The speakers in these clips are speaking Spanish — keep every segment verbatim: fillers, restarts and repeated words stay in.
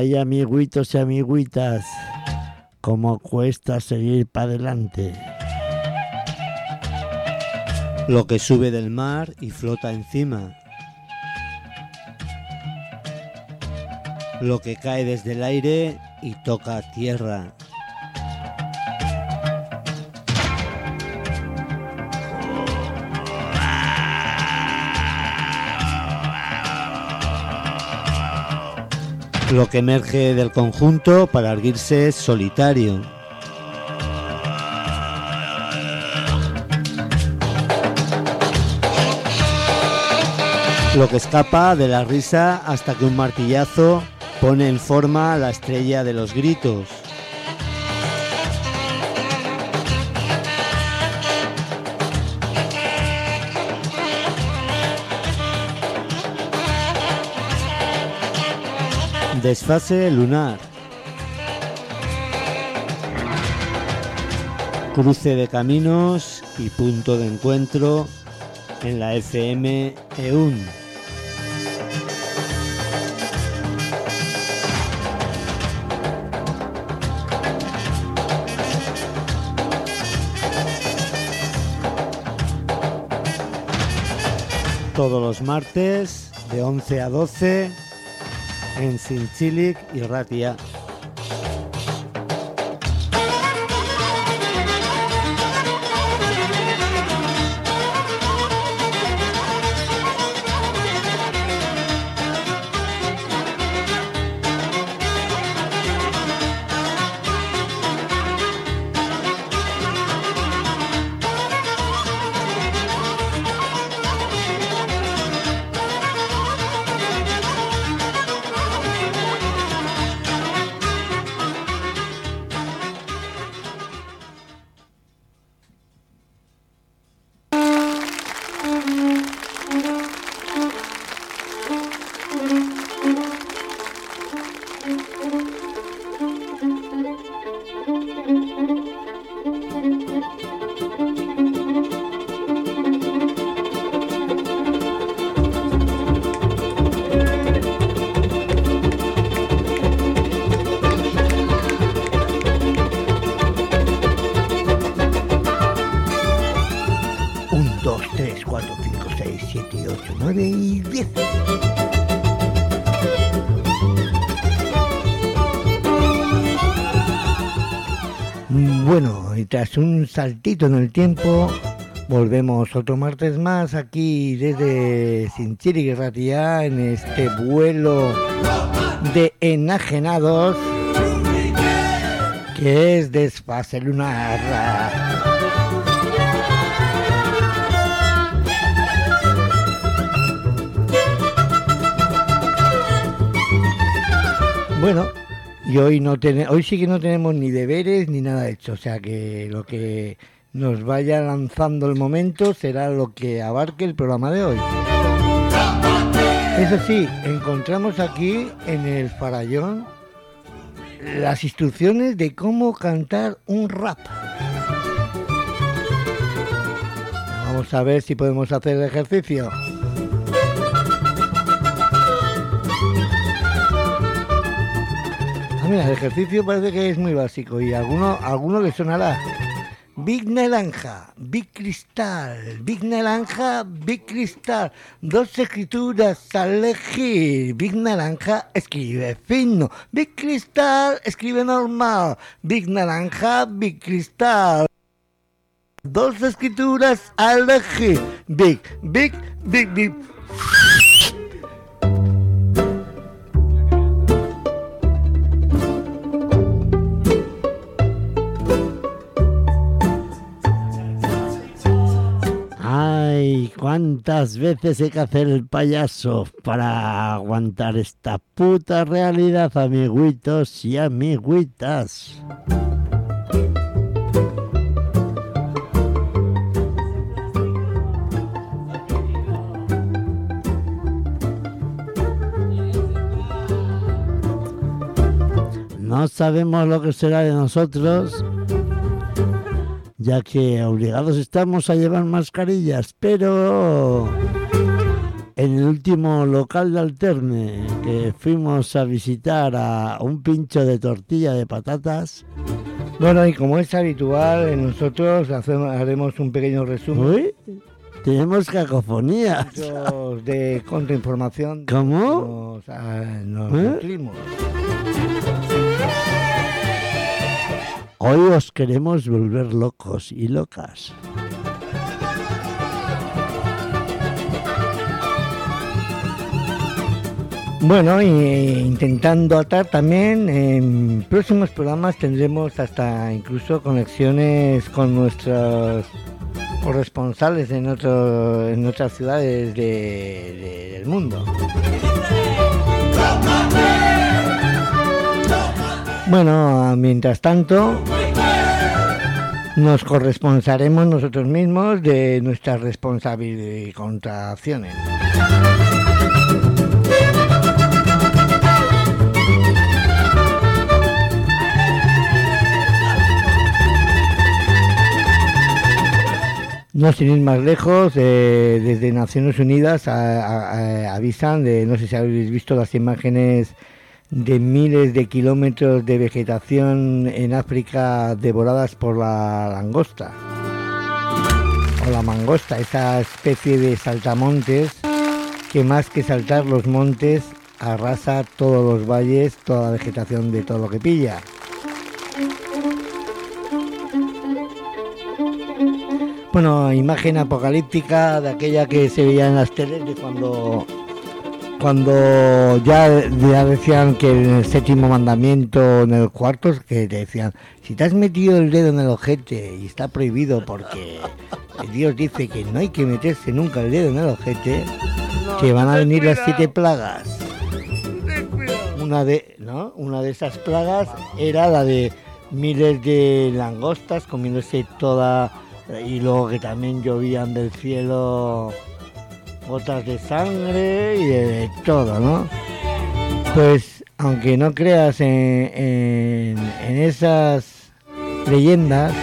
Ay, amiguitos y amiguitas, cómo cuesta seguir para adelante. Lo que sube del mar y flota encima. Lo que cae desde el aire y toca tierra. Lo que emerge del conjunto para erguirse solitario. Lo que escapa de la risa hasta que un martillazo pone en forma la estrella de los gritos. Desfase lunar. Cruce de caminos y punto de encuentro en la F M E U N. Todos los martes de once a doce en Zintzilik y Ratia. Bueno, y tras un saltito en el tiempo, volvemos otro martes más aquí desde Zintzilik y Ratia en este vuelo de enajenados que es Desfase lunar. Bueno, y hoy no ten- hoy sí que no tenemos ni deberes ni nada hecho, o sea que lo que nos vaya lanzando el momento será lo que abarque el programa de hoy. Eso sí, encontramos aquí en el farallón las instrucciones de cómo cantar un rap. Vamos a ver si podemos hacer el ejercicio. Ah, mira, el ejercicio parece que es muy básico y a alguno, a alguno le sonará. Big naranja, big cristal, big naranja, big cristal, dos escrituras a elegir. Big naranja escribe fino, big cristal escribe normal. Big naranja, big cristal, dos escrituras a elegir. Big, big, big, big. Ay, cuántas veces hay que hacer el payaso para aguantar esta puta realidad, amiguitos y amiguitas. No sabemos lo que será de nosotros, ya que obligados estamos a llevar mascarillas, pero en el último local de Alterne, que fuimos a visitar a un pincho de tortilla de patatas. Bueno, y como es habitual, nosotros hacemos, haremos un pequeño resumen. Uy, tenemos cacofonías. De contrainformación. ¿Cómo? Nos, ah, nos ¿Eh? nutrimos. Hoy os queremos volver locos y locas. Bueno, y intentando atar también, en próximos programas tendremos hasta incluso conexiones con nuestros corresponsales en, otro, en otras ciudades de, de, del mundo. Bueno, mientras tanto, nos corresponsaremos nosotros mismos de nuestras responsabilidades y contracciones. No sin ir más lejos, eh, desde Naciones Unidas a, a, a, avisan de, no sé si habéis visto las imágenes de miles de kilómetros de vegetación en África devoradas por la langosta o la mangosta, esa especie de saltamontes que más que saltar los montes arrasa todos los valles, toda la vegetación de todo lo que pilla. Bueno, imagen apocalíptica de aquella que se veía en las teles de cuando cuando ya, ya decían que en el séptimo mandamiento, en el cuarto, que te decían, si te has metido el dedo en el ojete y está prohibido porque Dios dice que no hay que meterse nunca el dedo en el ojete, no, que van a venir cuidado. Las siete plagas. Una de, ¿no? Una de esas plagas era la de miles de langostas comiéndose toda, y luego que también llovían del cielo gotas de sangre y de, de todo, ¿no? Pues aunque no creas en, en, en esas leyendas,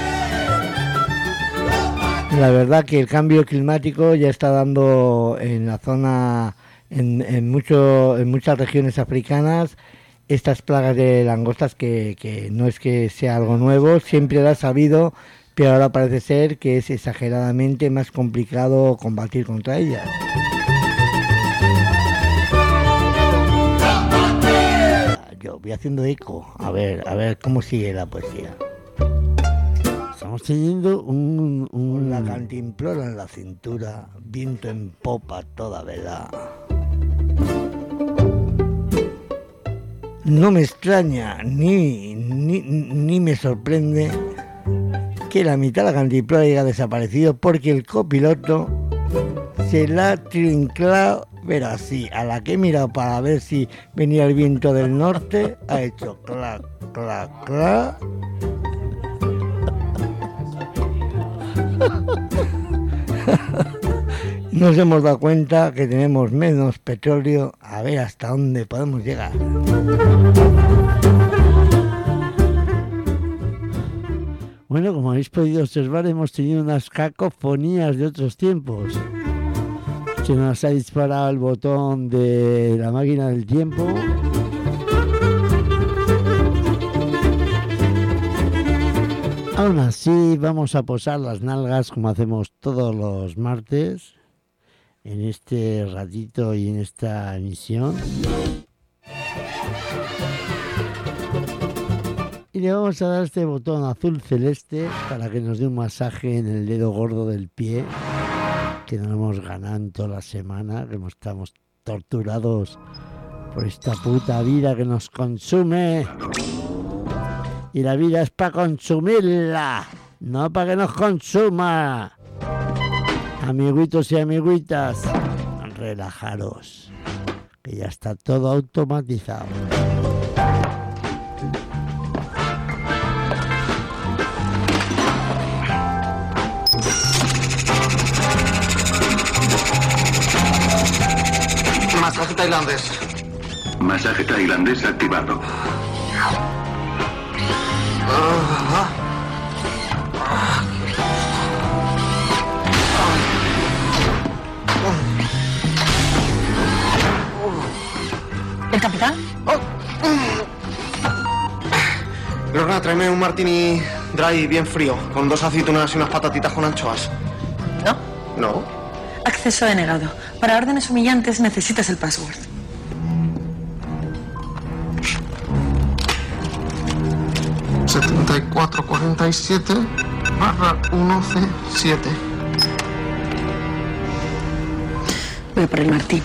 la verdad que el cambio climático ya está dando en la zona, en, en, mucho, en muchas regiones africanas, estas plagas de langostas que, que no es que sea algo nuevo, siempre lo ha sabido, pero ahora parece ser que es exageradamente más complicado combatir contra ellas. Yo voy haciendo eco, a ver, a ver cómo sigue la poesía. Estamos teniendo un... un... Con la cantimplora en la cintura, viento en popa toda vela. No me extraña ni, ni, ni me sorprende que la mitad de la cantimplora haya desaparecido porque el copiloto se la ha trinclado, pero así, a la que he mirado para ver si venía el viento del norte, ha hecho clac, clac, clac. Nos hemos dado cuenta que tenemos menos petróleo, a ver hasta dónde podemos llegar. Bueno, como habéis podido observar, hemos tenido unas cacofonías de otros tiempos. Se nos ha disparado el botón de la máquina del tiempo. Aún así, vamos a posar las nalgas como hacemos todos los martes, en este ratito y en esta emisión. Y le vamos a dar este botón azul celeste para que nos dé un masaje en el dedo gordo del pie, que no hemos ganado en toda la semana, que estamos torturados por esta puta vida que nos consume. Y la vida es para consumirla, no para que nos consuma. Amiguitos y amiguitas, relajaros, que ya está todo automatizado. Masaje tailandés. Masaje tailandés activado. ¿El capitán? Oh. Lorna, tráeme un martini dry bien frío, con dos aceitunas y unas patatitas con anchoas. ¿No? No. Acceso denegado. Para órdenes humillantes necesitas el password. setenta y cuatro cuarenta y siete barra uno ce siete. Voy por el martini.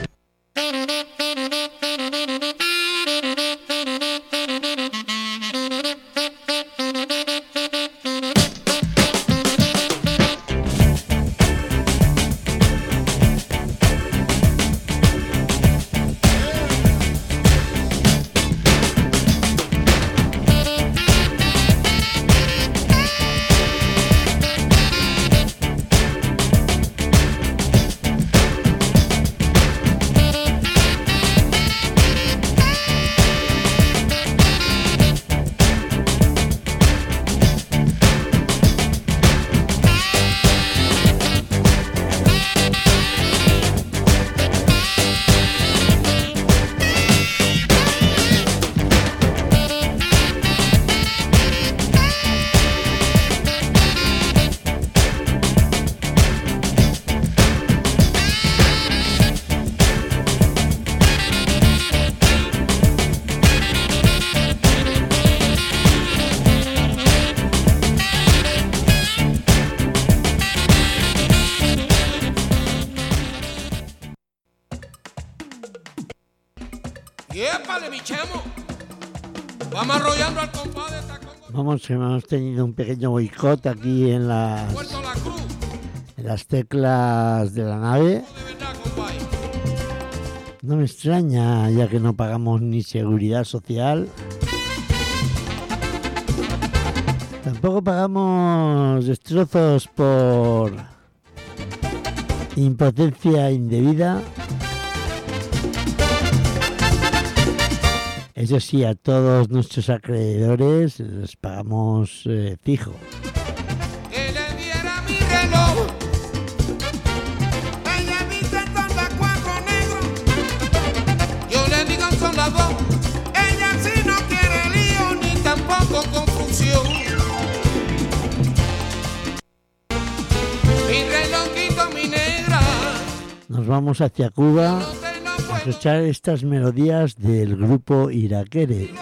Vamos arrollando al compadre. Vamos, hemos tenido un pequeño boicot aquí en las, en las teclas de la nave. No me extraña, ya que no pagamos ni seguridad social. Tampoco pagamos destrozos por impotencia indebida. Eso sí, a todos nuestros acreedores les pagamos eh, fijo. Que le diera mi reloj. Ella dice son las cuatro negros. Yo le digo son las dos. Ella sí no quiere lío ni tampoco confusión. Mi relojito, mi negra. Nos vamos hacia Cuba a escuchar estas melodías del grupo Irakere.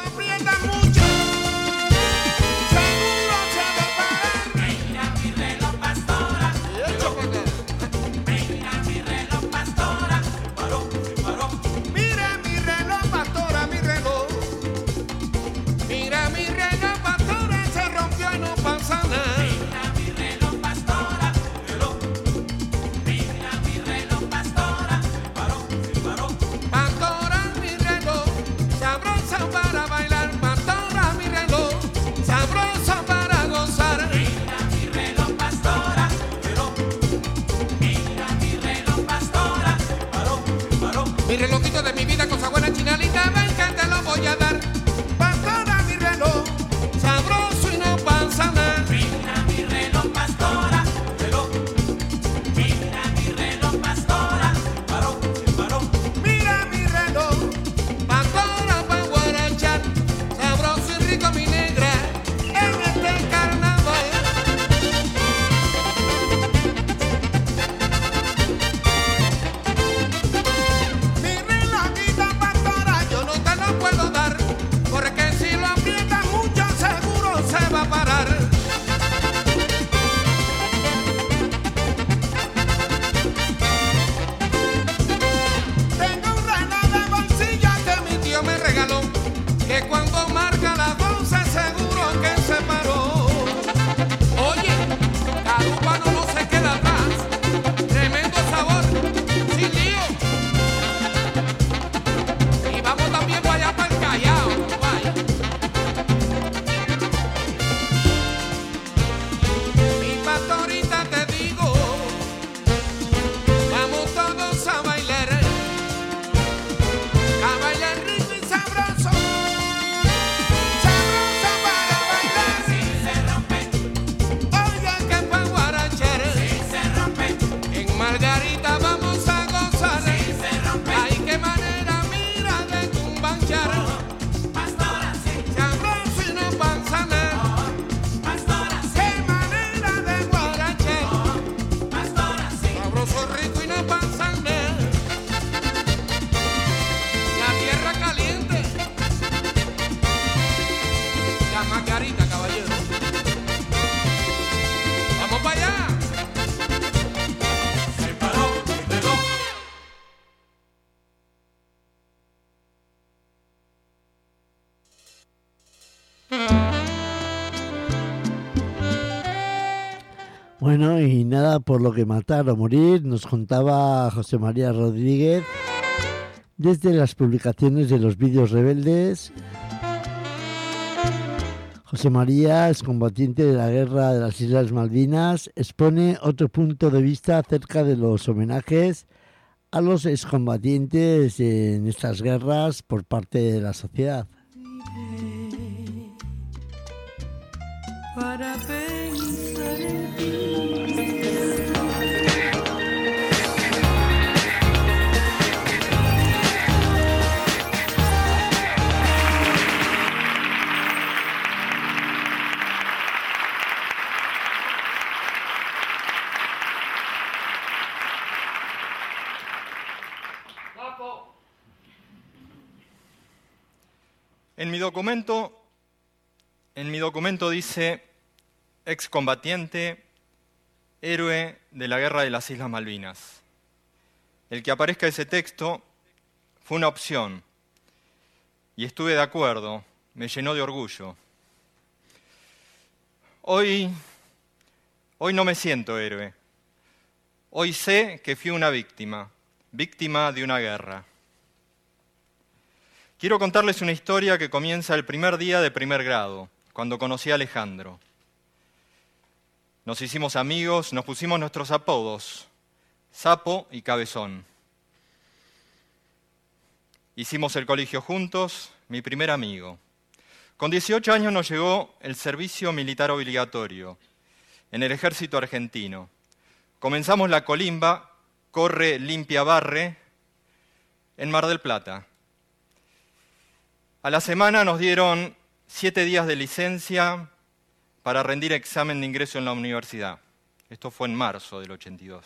Mi relojito de mi vida, cosa buena, chinalita, ven que te lo voy a dar. Pastora, mi reloj, sabroso y no pasa nada. Mira mi reloj, pastora, reloj. Mira mi reloj, pastora, paró, paró. Mira mi reloj, pastora pa' guarachar, sabroso y rico mi negra, en este carnaval. Mi relojito Bueno, y nada por lo que matar o morir, nos contaba José María Rodríguez desde las publicaciones de los vídeos rebeldes. José María, excombatiente de la guerra de las Islas Malvinas, expone otro punto de vista acerca de los homenajes a los excombatientes en estas guerras por parte de la sociedad. Para pensar en ti. En mi documento, en mi documento dice excombatiente, héroe de la guerra de las Islas Malvinas. El que aparezca ese texto fue una opción y estuve de acuerdo, me llenó de orgullo. Hoy, hoy no me siento héroe. Hoy sé que fui una víctima, víctima de una guerra. Quiero contarles una historia que comienza el primer día de primer grado, cuando conocí a Alejandro. Nos hicimos amigos, nos pusimos nuestros apodos, Sapo y Cabezón. Hicimos el colegio juntos, mi primer amigo. Con dieciocho años nos llegó el servicio militar obligatorio en el ejército argentino. Comenzamos la colimba, corre, limpia, barre, en Mar del Plata. A la semana nos dieron siete días de licencia para rendir examen de ingreso en la universidad. Esto fue en marzo del ochenta y dos.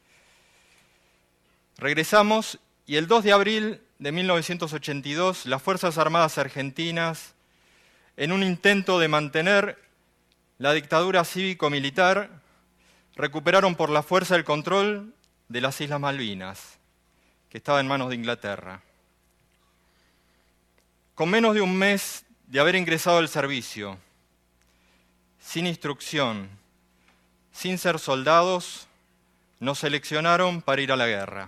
Regresamos y el dos de abril de mil novecientos ochenta y dos las Fuerzas Armadas Argentinas, en un intento de mantener la dictadura cívico-militar, recuperaron por la fuerza el control de las Islas Malvinas, que estaba en manos de Inglaterra. Con menos de un mes de haber ingresado al servicio, sin instrucción, sin ser soldados, nos seleccionaron para ir a la guerra.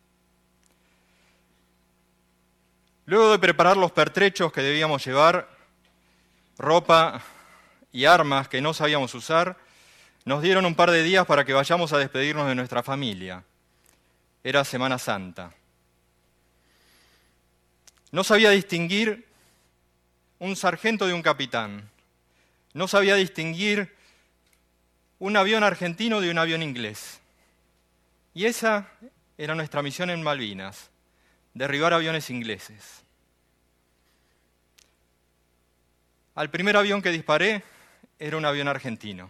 Luego de preparar los pertrechos que debíamos llevar, ropa y armas que no sabíamos usar, nos dieron un par de días para que vayamos a despedirnos de nuestra familia. Era Semana Santa. No sabía distinguir un sargento de un capitán. No sabía distinguir un avión argentino de un avión inglés. Y esa era nuestra misión en Malvinas, derribar aviones ingleses. Al primer avión que disparé era un avión argentino.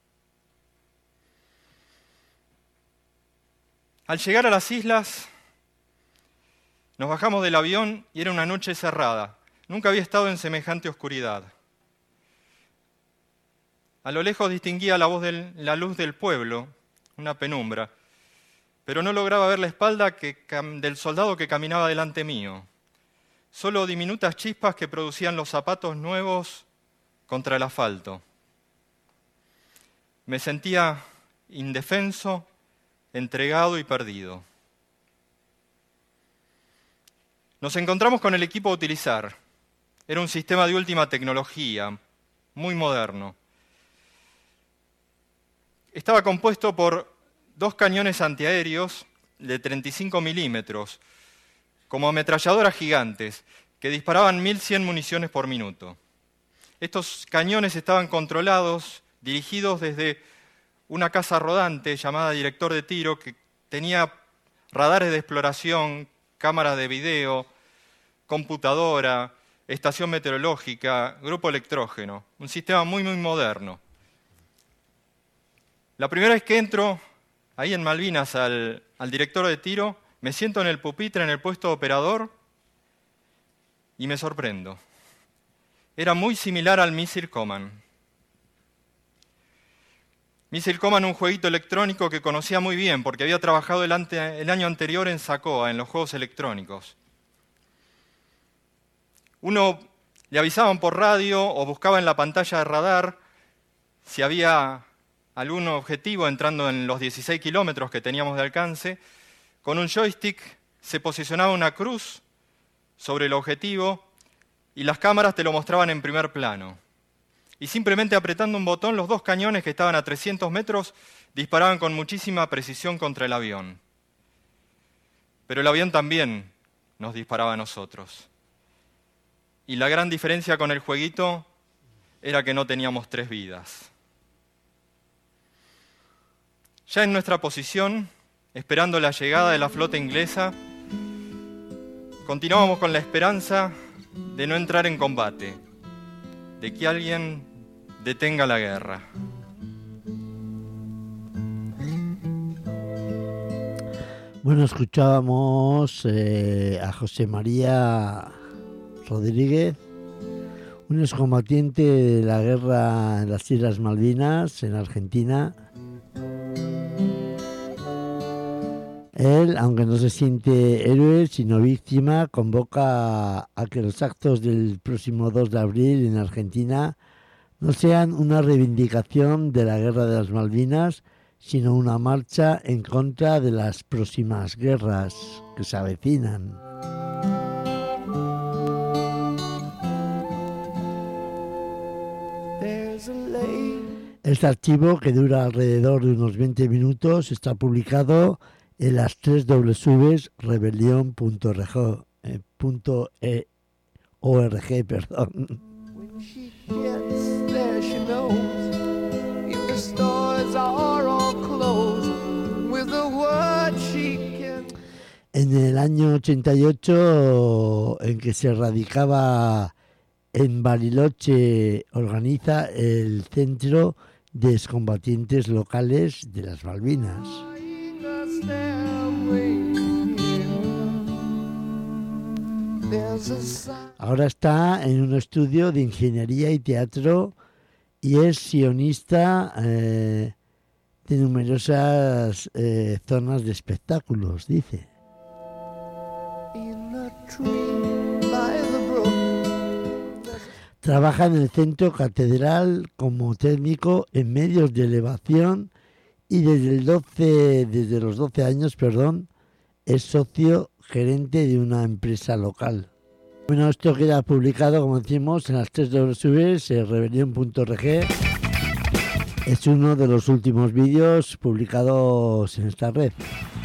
Al llegar a las islas, nos bajamos del avión y era una noche cerrada. Nunca había estado en semejante oscuridad. A lo lejos distinguía la, voz del, la luz del pueblo, una penumbra, pero no lograba ver la espalda que, del soldado que caminaba delante mío. Solo diminutas chispas que producían los zapatos nuevos contra el asfalto. Me sentía indefenso, entregado y perdido. Nos encontramos con el equipo a utilizar. Era un sistema de última tecnología, muy moderno. Estaba compuesto por dos cañones antiaéreos de treinta y cinco milímetros, como ametralladoras gigantes, que disparaban mil cien municiones por minuto. Estos cañones estaban controlados, dirigidos desde una casa rodante llamada director de tiro, que tenía radares de exploración, cámaras de video, computadora, estación meteorológica, grupo electrógeno. Un sistema muy, muy moderno. La primera vez que entro ahí en Malvinas al, al director de tiro, me siento en el pupitre, en el puesto de operador, y me sorprendo. Era muy similar al Missile Command. Missile Command, un jueguito electrónico que conocía muy bien, porque había trabajado el, ante, el año anterior en SACOA, en los juegos electrónicos. Uno Le avisaban por radio o buscaba en la pantalla de radar si había algún objetivo entrando en los dieciséis kilómetros que teníamos de alcance. Con un joystick se posicionaba una cruz sobre el objetivo y las cámaras te lo mostraban en primer plano. Y simplemente apretando un botón, los dos cañones que estaban a trescientos metros disparaban con muchísima precisión contra el avión. Pero el avión también nos disparaba a nosotros. Y la gran diferencia con el jueguito era que no teníamos tres vidas. Ya en nuestra posición, esperando la llegada de la flota inglesa, continuábamos con la esperanza de no entrar en combate, de que alguien detenga la guerra. Bueno, escuchábamos eh, a José María Rodríguez, un excombatiente de la guerra en las Islas Malvinas, en Argentina. Él, aunque no se siente héroe, sino víctima, convoca a que los actos del próximo dos de abril en Argentina no sean una reivindicación de la guerra de las Malvinas, sino una marcha en contra de las próximas guerras que se avecinan. Este archivo, que dura alrededor de unos veinte minutos, está publicado en las tres doble u doble u punto rebelión punto org, perdón. En el año ochenta y ocho, en que se radicaba en Bariloche, organiza el Centro de Excombatientes Locales de las Malvinas. Ahora está en un estudio de ingeniería y teatro y es sionista eh, de numerosas eh, zonas de espectáculos, dice. Trabaja en el Centro Catedral como técnico en medios de elevación y desde, el doce, desde los doce años perdón, es socio gerente de una empresa local. Bueno, esto queda publicado, como decimos, en las tres doble u doble u punto rebelión punto org. Es uno de los últimos vídeos publicados en esta red.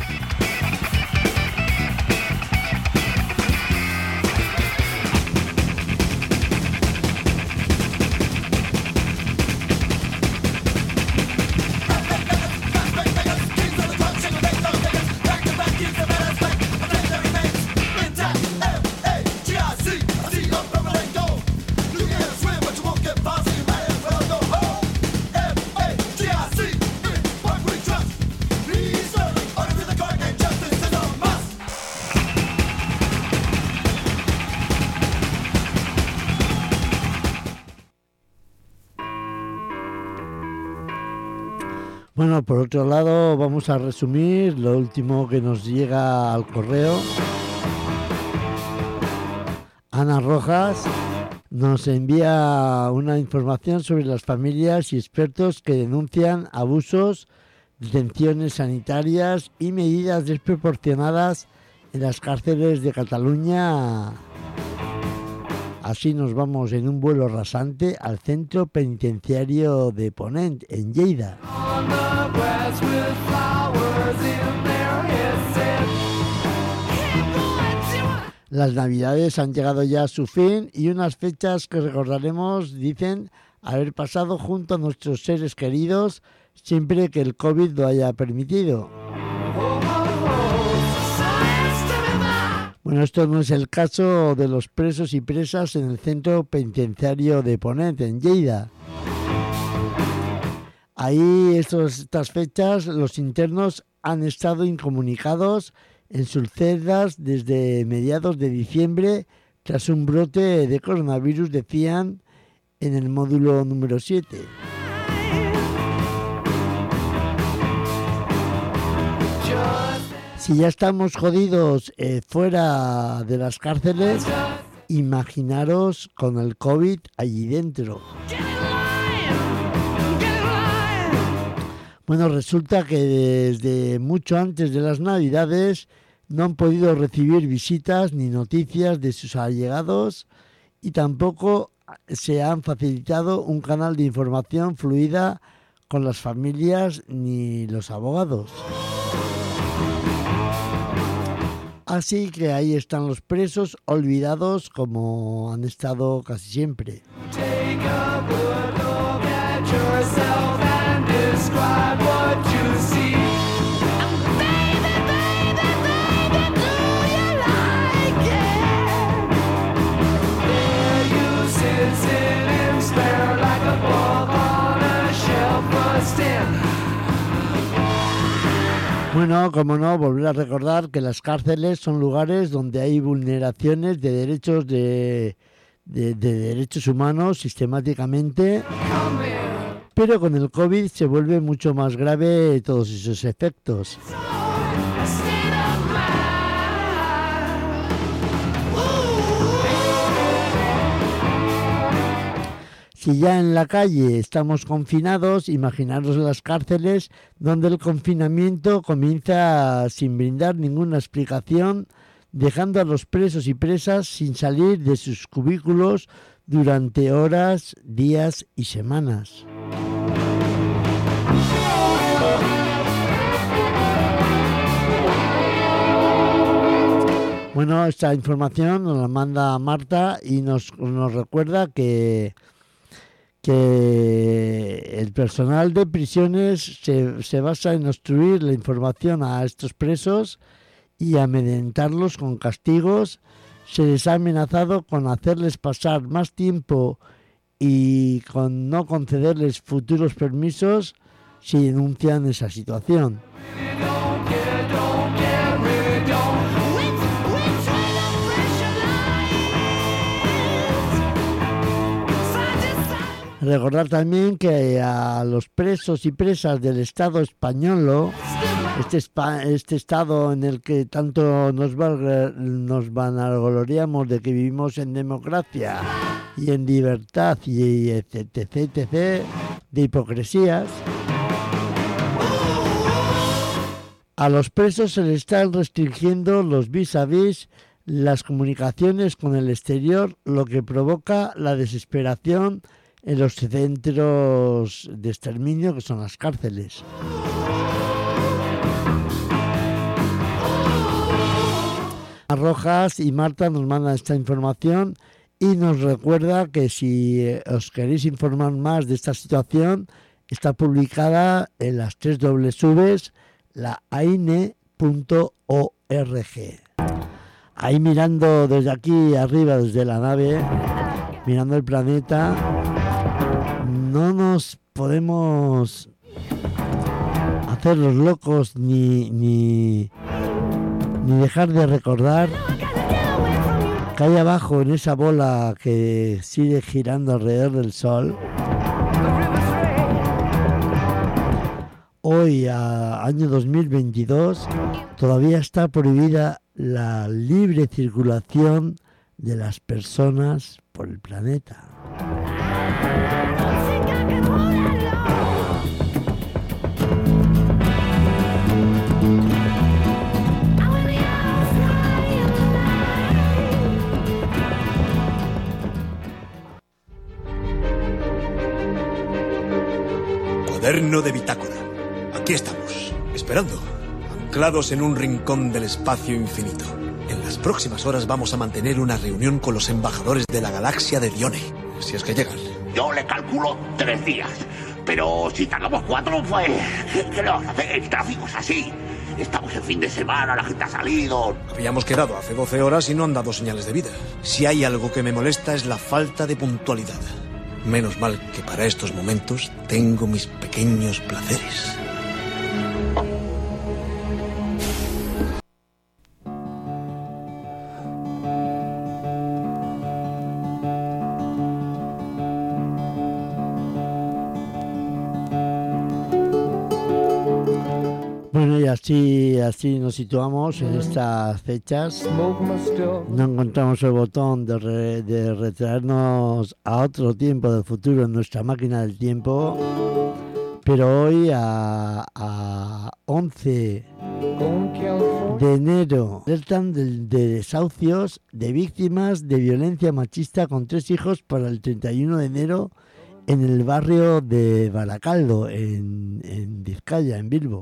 Bueno, por otro lado, vamos a resumir lo último que nos llega al correo. Ana Rojas nos envía una información sobre las familias y expertos que denuncian abusos, detenciones sanitarias y medidas desproporcionadas en las cárceles de Cataluña. Así nos vamos en un vuelo rasante al centro penitenciario de Ponent, en Lleida. Las Navidades han llegado ya a su fin y unas fechas que recordaremos, dicen, haber pasado junto a nuestros seres queridos siempre que el COVID lo haya permitido. Bueno, esto no es el caso de los presos y presas en el centro penitenciario de Ponent, en Lleida. Ahí, estos, estas fechas, los internos han estado incomunicados en sus celdas desde mediados de diciembre, tras un brote de coronavirus, decían, en el módulo número siete. Si ya estamos jodidos eh, fuera de las cárceles, Imaginaros con el COVID allí dentro. Bueno, resulta que desde mucho antes de las Navidades no han podido recibir visitas ni noticias de sus allegados y tampoco se han facilitado un canal de información fluida con las familias ni los abogados. Así que ahí están los presos olvidados como han estado casi siempre. Bueno, como no, volver a recordar que las cárceles son lugares donde hay vulneraciones de derechos de, de, de derechos humanos sistemáticamente, pero con el COVID se vuelve mucho más grave todos esos efectos. Si ya en la calle estamos confinados, imaginaros las cárceles donde el confinamiento comienza sin brindar ninguna explicación, dejando a los presos y presas sin salir de sus cubículos durante horas, días y semanas. Bueno, esta información nos la manda Marta y nos, nos recuerda que... que el personal de prisiones se, se basa en obstruir la información a estos presos y amedrentarlos con castigos. Se les ha amenazado con hacerles pasar más tiempo y con no concederles futuros permisos si denuncian esa situación. Recordar también que a los presos y presas del Estado español, este, este Estado en el que tanto nos, nos vanagloriamos de que vivimos en democracia y en libertad y etc, etc, de hipocresías, a los presos se les están restringiendo los vis a vis, las comunicaciones con el exterior, lo que provoca la desesperación en los centros de exterminio que son las cárceles. Rojas y Marta nos mandan esta información y nos recuerda que si os queréis informar más de esta situación, está publicada en las tres dobles uves, la aine punto org. Ahí mirando desde aquí arriba, desde la nave, mirando el planeta, no nos podemos hacer los locos ni, ni, ni dejar de recordar que hay abajo en esa bola que sigue girando alrededor del Sol, hoy, a año dos mil veintidós, todavía está prohibida la libre circulación de las personas por el planeta. Cuaderno de bitácora. Aquí estamos, esperando, anclados en un rincón del espacio infinito. En las próximas horas vamos a mantener una reunión con los embajadores de la galaxia de Dione, si es que llegan. Yo le calculo tres días, pero si tardamos cuatro, pues, ¿qué, qué le vamos a hacer? El tráfico es así. Estamos en fin de semana, la gente ha salido. Habíamos quedado hace doce horas y no han dado señales de vida. Si hay algo que me molesta es la falta de puntualidad. Menos mal que para estos momentos tengo mis pequeños placeres. así, así nos situamos en estas fechas. No encontramos el botón de, re, de retraernos a otro tiempo del futuro en nuestra máquina del tiempo, pero hoy a, a once de enero alertan de, de desahucios de víctimas de violencia machista con tres hijos para el treinta y uno de enero en el barrio de Baracaldo, en, en Vizcaya, en Bilbo.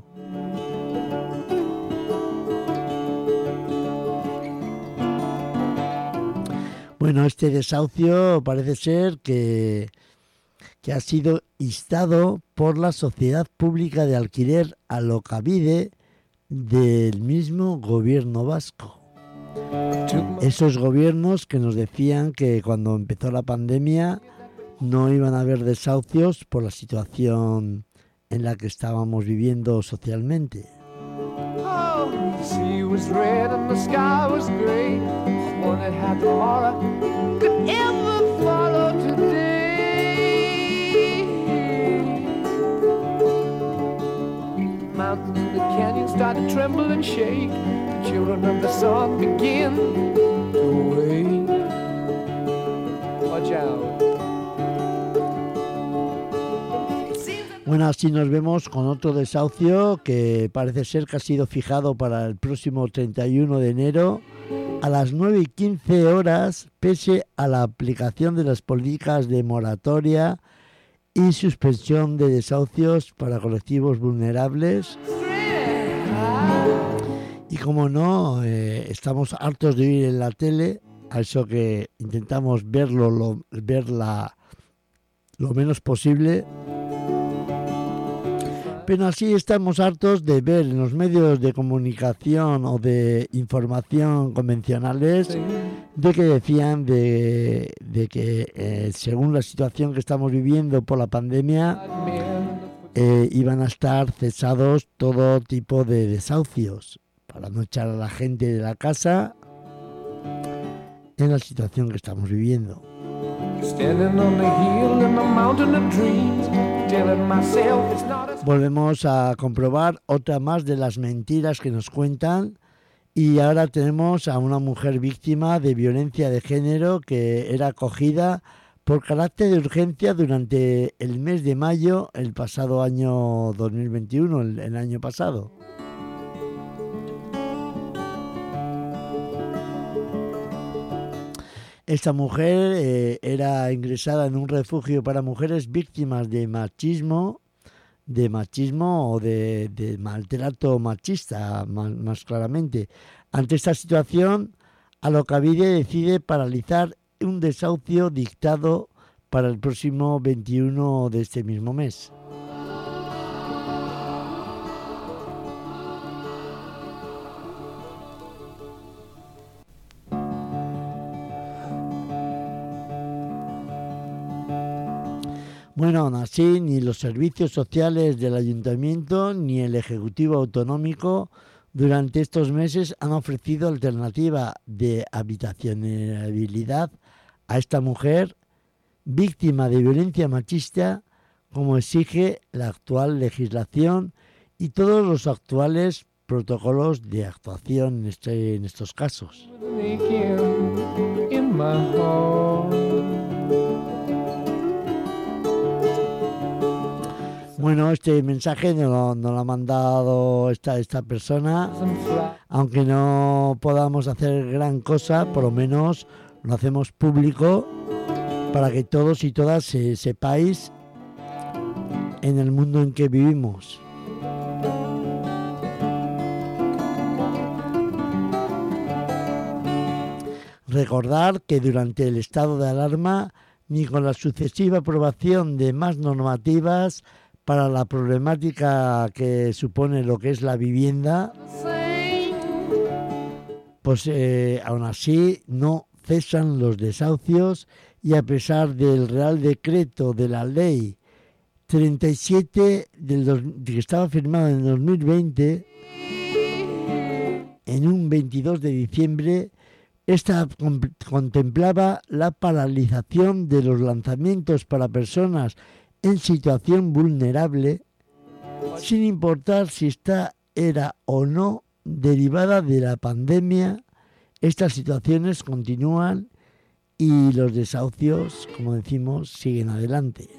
Bueno, este desahucio parece ser que, que ha sido instado por la Sociedad Pública de Alquiler Alokabide del mismo gobierno vasco. Esos gobiernos que nos decían que cuando empezó la pandemia no iban a haber desahucios por la situación en la que estábamos viviendo socialmente. Oh, the sea was red and the sky was gray. Wondered how tomorrow could ever follow today. Mountains in the canyon started to tremble and shake. The children of the sun began to wake. Watch out. Bueno, así nos vemos con otro desahucio que parece ser que ha sido fijado para el próximo treinta y uno de enero a las nueve y quince horas, pese a la aplicación de las políticas de moratoria y suspensión de desahucios para colectivos vulnerables. Y como no, eh, estamos hartos de oír en la tele, a eso que intentamos verlo, lo, verla lo menos posible. Pero así estamos hartos de ver en los medios de comunicación o de información convencionales de que decían de, de que eh, según la situación que estamos viviendo por la pandemia eh, iban a estar cesados todo tipo de desahucios para no echar a la gente de la casa en la situación que estamos viviendo. Volvemos a comprobar otra más de las mentiras que nos cuentan y ahora tenemos a una mujer víctima de violencia de género que era acogida por carácter de urgencia durante el mes de mayo el pasado año dos mil veintiuno, el, el año pasado. Esta mujer eh, era ingresada en un refugio para mujeres víctimas de machismo, de machismo o de, de maltrato machista, más, más claramente. Ante esta situación, Alokabide decide paralizar un desahucio dictado para el próximo veintiuno de este mismo mes. Bueno, aún así, ni los servicios sociales del ayuntamiento ni el Ejecutivo Autonómico durante estos meses han ofrecido alternativa de habitacionalidad a esta mujer víctima de violencia machista, como exige la actual legislación y todos los actuales protocolos de actuación en, este, en estos casos. Bueno, este mensaje nos lo, nos lo ha mandado esta, esta persona. Aunque no podamos hacer gran cosa, por lo menos lo hacemos público para que todos y todas se, sepáis en el mundo en que vivimos. Recordar que durante el estado de alarma, ni con la sucesiva aprobación de más normativas para la problemática que supone lo que es la vivienda, pues eh, aún así no cesan los desahucios y a pesar del Real Decreto de la Ley treinta y siete del dos, que estaba firmado en dos mil veinte, en un veintidós de diciembre, esta contemplaba la paralización de los lanzamientos para personas en situación vulnerable, sin importar si está era o no derivada de la pandemia, estas situaciones continúan y los desahucios, como decimos, siguen adelante.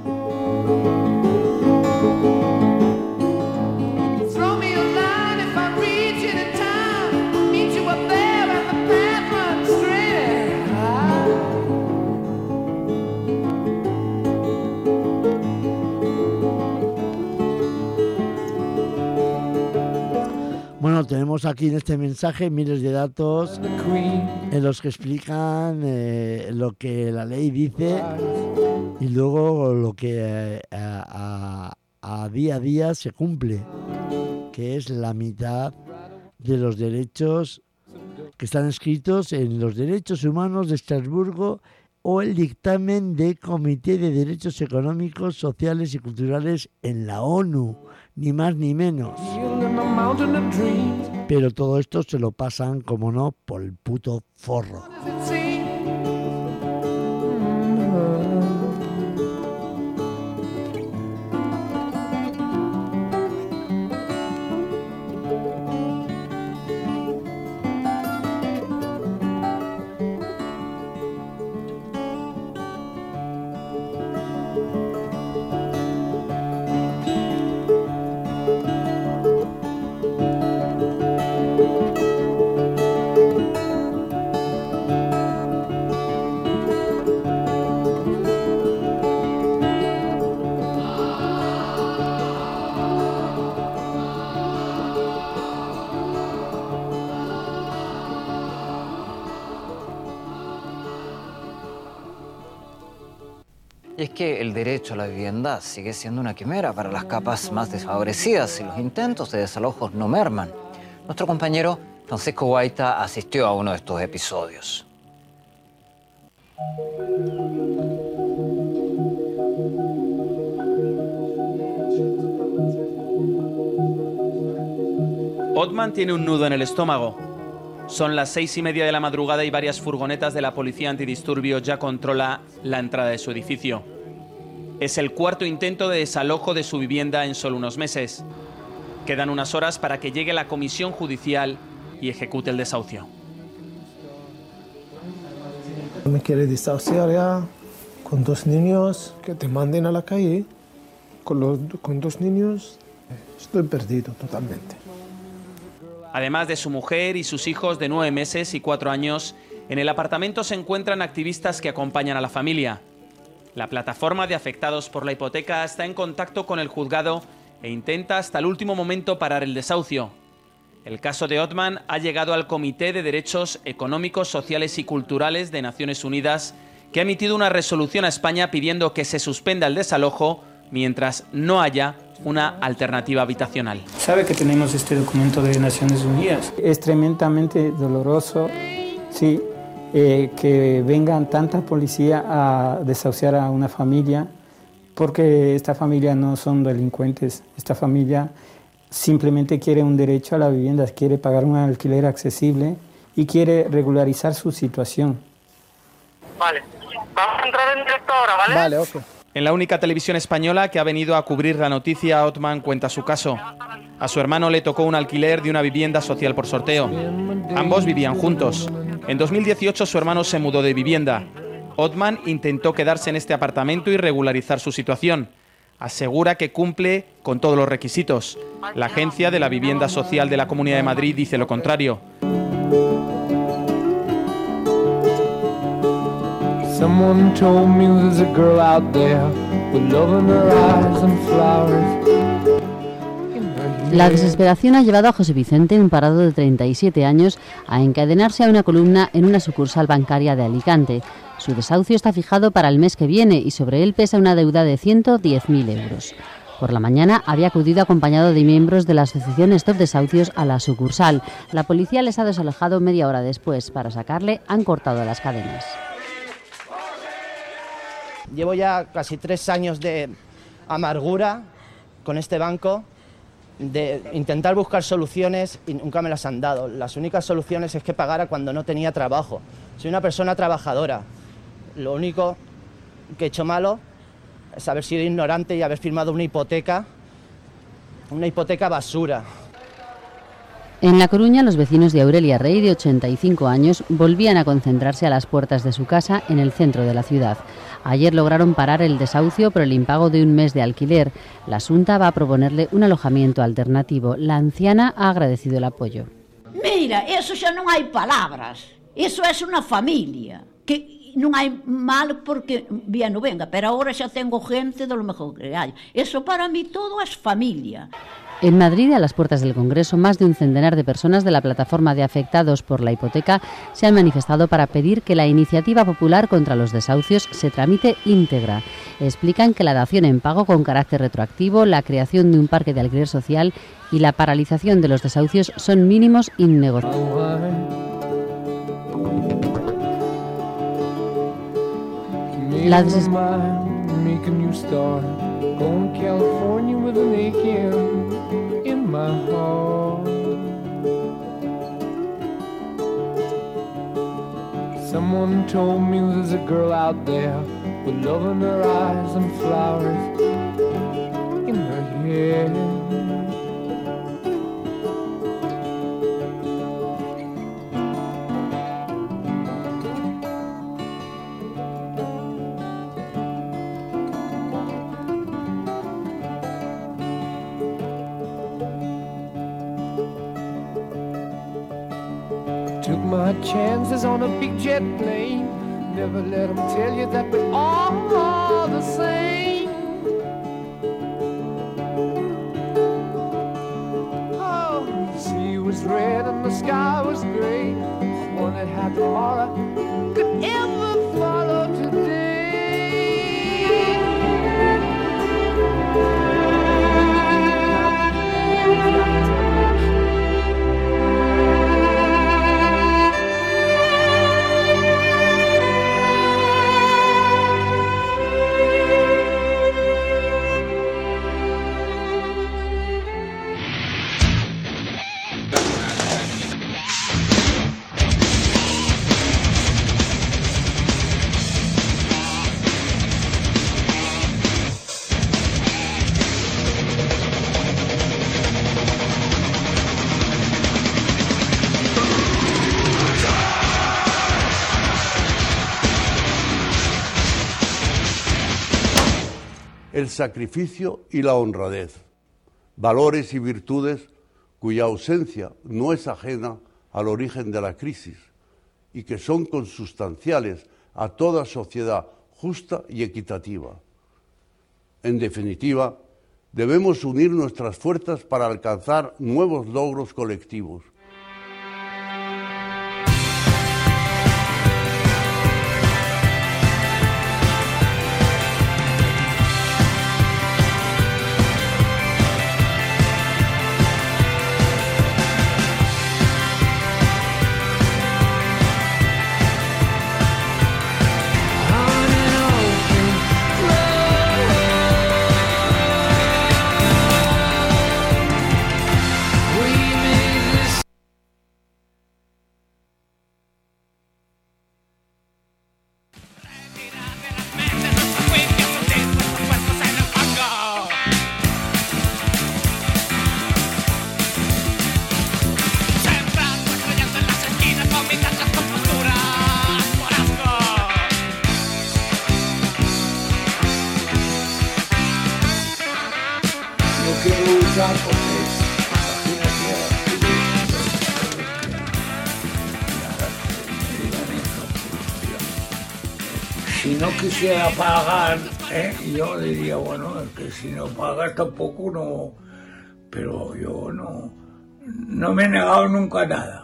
Bueno, tenemos aquí en este mensaje miles de datos en los que explican eh, lo que la ley dice y luego lo que eh, a, a, a día a día se cumple, que es la mitad de los derechos que están escritos en los Derechos Humanos de Estrasburgo o el dictamen del Comité de Derechos Económicos, Sociales y Culturales en la ONU, ni más ni menos. Pero todo esto se lo pasan, como no, por el puto forro. Y es que el derecho a la vivienda sigue siendo una quimera para las capas más desfavorecidas y los intentos de desalojos no merman. Nuestro compañero Francisco Guaita asistió a uno de estos episodios. Otman tiene un nudo en el estómago. Son las seis y media de la madrugada y varias furgonetas de la policía antidisturbios ya controla la entrada de su edificio. Es el cuarto intento de desalojo de su vivienda en solo unos meses. Quedan unas horas para que llegue la comisión judicial y ejecute el desahucio. Me quiere desahuciar ya con dos niños, que te manden a la calle con, los, con dos niños. Estoy perdido totalmente. Además de su mujer y sus hijos de nueve meses y cuatro años, en el apartamento se encuentran activistas que acompañan a la familia. La plataforma de afectados por la hipoteca está en contacto con el juzgado e intenta hasta el último momento parar el desahucio. El caso de Otman ha llegado al Comité de Derechos Económicos, Sociales y Culturales de Naciones Unidas, que ha emitido una resolución a España pidiendo que se suspenda el desalojo mientras no haya una alternativa habitacional. Sabe que tenemos este documento de Naciones Unidas. Es tremendamente doloroso, sí, eh, que vengan tanta policía a desahuciar a una familia, porque esta familia no son delincuentes. Esta familia simplemente quiere un derecho a la vivienda, quiere pagar un alquiler accesible y quiere regularizar su situación. Vale, vamos a entrar en directo ahora, ¿vale? Vale, ok. En la única televisión española que ha venido a cubrir la noticia, Otman cuenta su caso. A su hermano le tocó un alquiler de una vivienda social por sorteo. Ambos vivían juntos. En dos mil dieciocho su hermano se mudó de vivienda. Otman intentó quedarse en este apartamento y regularizar su situación. Asegura que cumple con todos los requisitos. La Agencia de la Vivienda Social de la Comunidad de Madrid dice lo contrario. Someone told me there's a girl out there with love in her eyes and flowers. La desesperación ha llevado a José Vicente, un parado de treinta y siete años, a encadenarse a una columna en una sucursal bancaria de Alicante. Su desahucio está fijado para el mes que viene y sobre él pesa una deuda de ciento diez mil euros. Por la mañana había acudido acompañado de miembros de la asociación Stop Desahucios a la sucursal. La policía les ha desalojado media hora después. Para sacarle han cortado las cadenas. Llevo ya casi tres años de amargura con este banco, de intentar buscar soluciones y nunca me las han dado. Las únicas soluciones es que pagara cuando no tenía trabajo. Soy una persona trabajadora. Lo único que he hecho malo es haber sido ignorante y haber firmado una hipoteca, una hipoteca basura. En La Coruña, los vecinos de Aurelia Rey, de ochenta y cinco años, volvían a concentrarse a las puertas de su casa en el centro de la ciudad. Ayer lograron parar el desahucio por el impago de un mes de alquiler. La Xunta va a proponerle un alojamiento alternativo. La anciana ha agradecido el apoyo. Mira, eso xa non hai palabras. Eso é unha familia. Que non hai mal porque bien non venga, pero agora xa tengo gente do mejor que hai. Eso para mí todo é familia. En Madrid, a las puertas del Congreso, más de un centenar de personas de la plataforma de afectados por la hipoteca se han manifestado para pedir que la iniciativa popular contra los desahucios se tramite íntegra. Explican que la dación en pago con carácter retroactivo, la creación de un parque de alquiler social y la paralización de los desahucios son mínimos innegociables. La desesperación. Going to California with an aching in my heart. Someone told me there's a girl out there with love in her eyes and flowers in her hair. Took my chances on a big jet plane. Never let them tell you that we're all the same. Oh, the sea was red and the sky was gray. I wondered how tomorrow could ever follow today. El sacrificio y la honradez, valores y virtudes cuya ausencia no es ajena al origen de la crisis y que son consustanciales a toda sociedad justa y equitativa. En definitiva, debemos unir nuestras fuerzas para alcanzar nuevos logros colectivos. Si no quisiera pagar, ¿eh? yo diría, bueno, es que si no pagas tampoco no, pero yo no, no me he negado nunca a nada.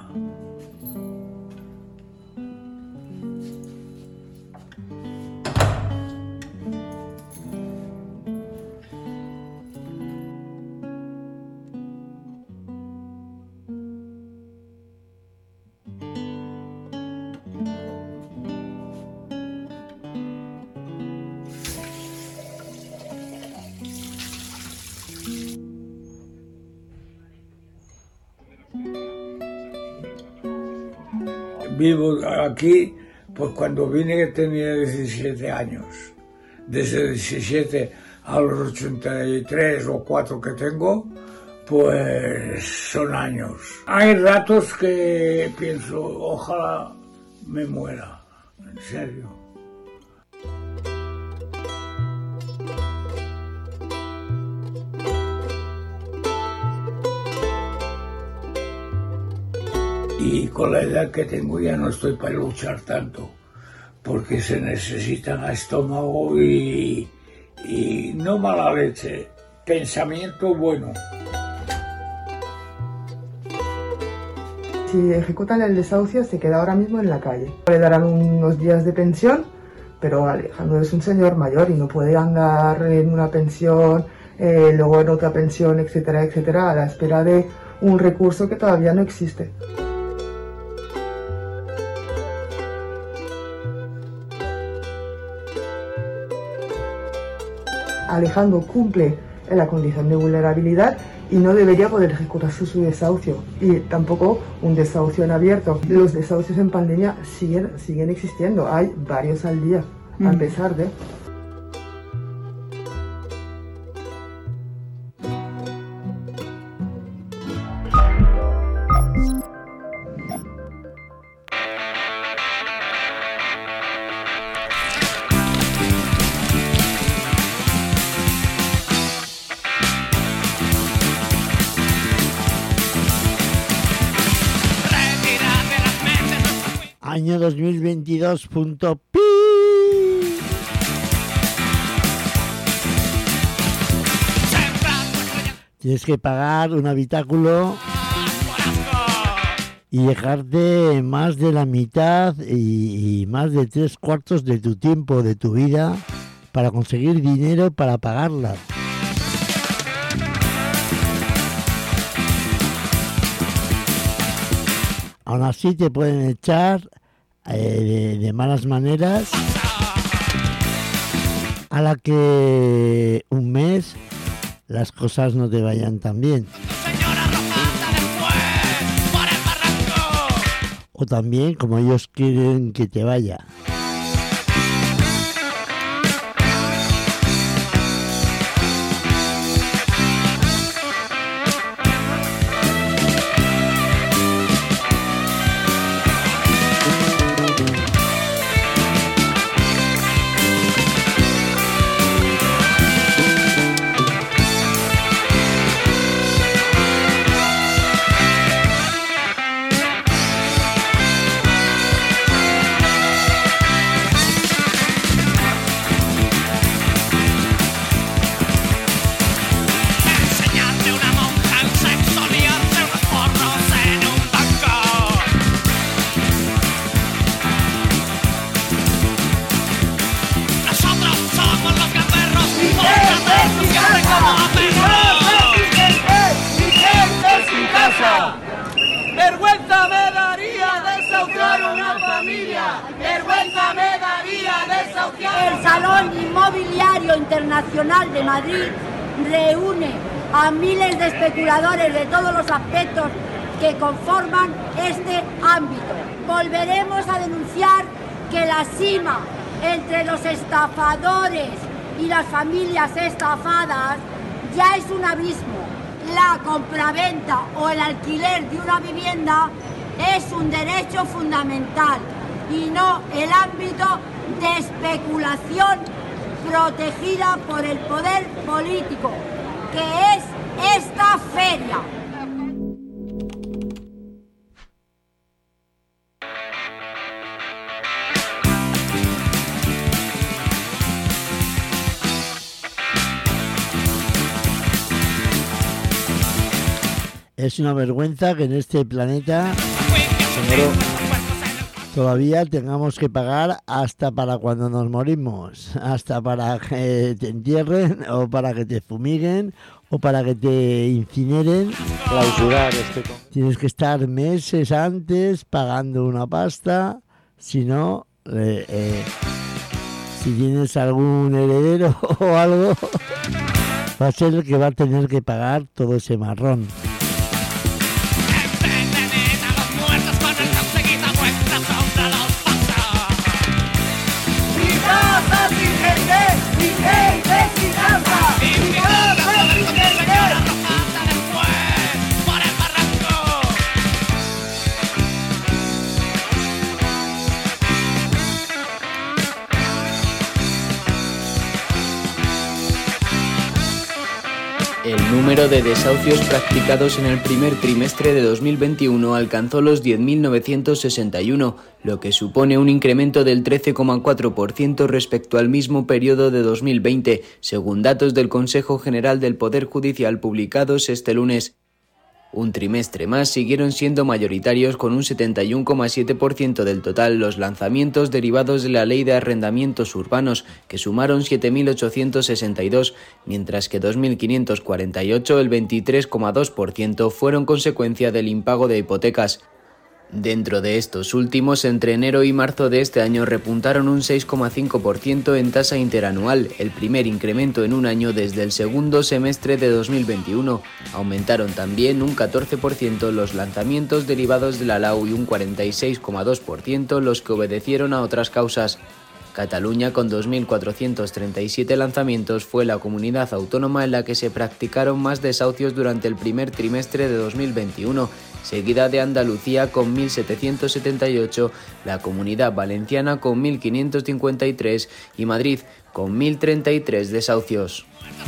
Vivo aquí, pues cuando vine tenía diecisiete años. Desde diecisiete a los ochenta y tres o cuatro que tengo, Pues son años. Hay ratos que pienso, ojalá me muera, en serio. Y con la edad que tengo ya no estoy para luchar tanto, porque se necesitan estómago y, y no mala leche, pensamiento bueno. Si ejecutan el desahucio se queda ahora mismo en la calle. Le darán unos días de pensión, pero Alejandro es un señor mayor y no puede andar en una pensión, eh, luego en otra pensión, etcétera, etcétera, a la espera de un recurso que todavía no existe. Alejandro cumple en la condición de vulnerabilidad y no debería poder ejecutarse su desahucio, y tampoco un desahucio en abierto. Los desahucios en pandemia siguen, siguen existiendo, hay varios al día, mm. a pesar de... Año dos mil veintidós punto pi. Tienes que pagar un habitáculo y dejarte más de la mitad y, y más de tres cuartos de tu tiempo, de tu vida, para conseguir dinero para pagarla. Aún así te pueden echar eh, de, de malas maneras, a la que un mes las cosas no te vayan tan bien. O también como ellos quieren que te vaya. Vergüenza me daría desahuciar una familia. Vergüenza me daría desahuciar. El Salón Inmobiliario Internacional de Madrid reúne a miles de especuladores de todos los aspectos que conforman este ámbito. Volveremos a denunciar que la sima entre los estafadores y las familias estafadas ya es un abismo. La compraventa o el alquiler de una vivienda es un derecho fundamental y no el ámbito de especulación protegida por el poder político, que es esta feria. Es una vergüenza que en este planeta todavía tengamos que pagar hasta para cuando nos morimos, hasta para que te entierren o para que te fumiguen o para que te incineren. Clausurar este. Tienes que estar meses antes pagando una pasta, si no, eh, eh, si tienes algún heredero o algo, va a ser el que va a tener que pagar todo ese marrón. número de desahucios practicados en el primer trimestre de dos mil veintiuno alcanzó los diez mil novecientos sesenta y uno, lo que supone un incremento del trece coma cuatro por ciento respecto al mismo periodo de dos mil veinte, según datos del Consejo General del Poder Judicial publicados este lunes. Un trimestre más siguieron siendo mayoritarios, con un setenta y uno coma siete por ciento del total, los lanzamientos derivados de la Ley de Arrendamientos Urbanos, que sumaron siete mil ochocientos sesenta y dos, mientras que dos mil quinientos cuarenta y ocho, el veintitrés coma dos por ciento, fueron consecuencia del impago de hipotecas. Dentro de estos últimos, entre enero y marzo de este año repuntaron un seis coma cinco por ciento en tasa interanual, el primer incremento en un año desde el segundo semestre de dos mil veintiuno. Aumentaron también un catorce por ciento los lanzamientos derivados de la L A U y un cuarenta y seis coma dos por ciento los que obedecieron a otras causas. Cataluña, con dos mil cuatrocientos treinta y siete lanzamientos, fue la comunidad autónoma en la que se practicaron más desahucios durante el primer trimestre de dos mil veintiuno, seguida de Andalucía con mil setecientos setenta y ocho, la Comunidad Valenciana con mil quinientos cincuenta y tres y Madrid con mil treinta y tres desahucios.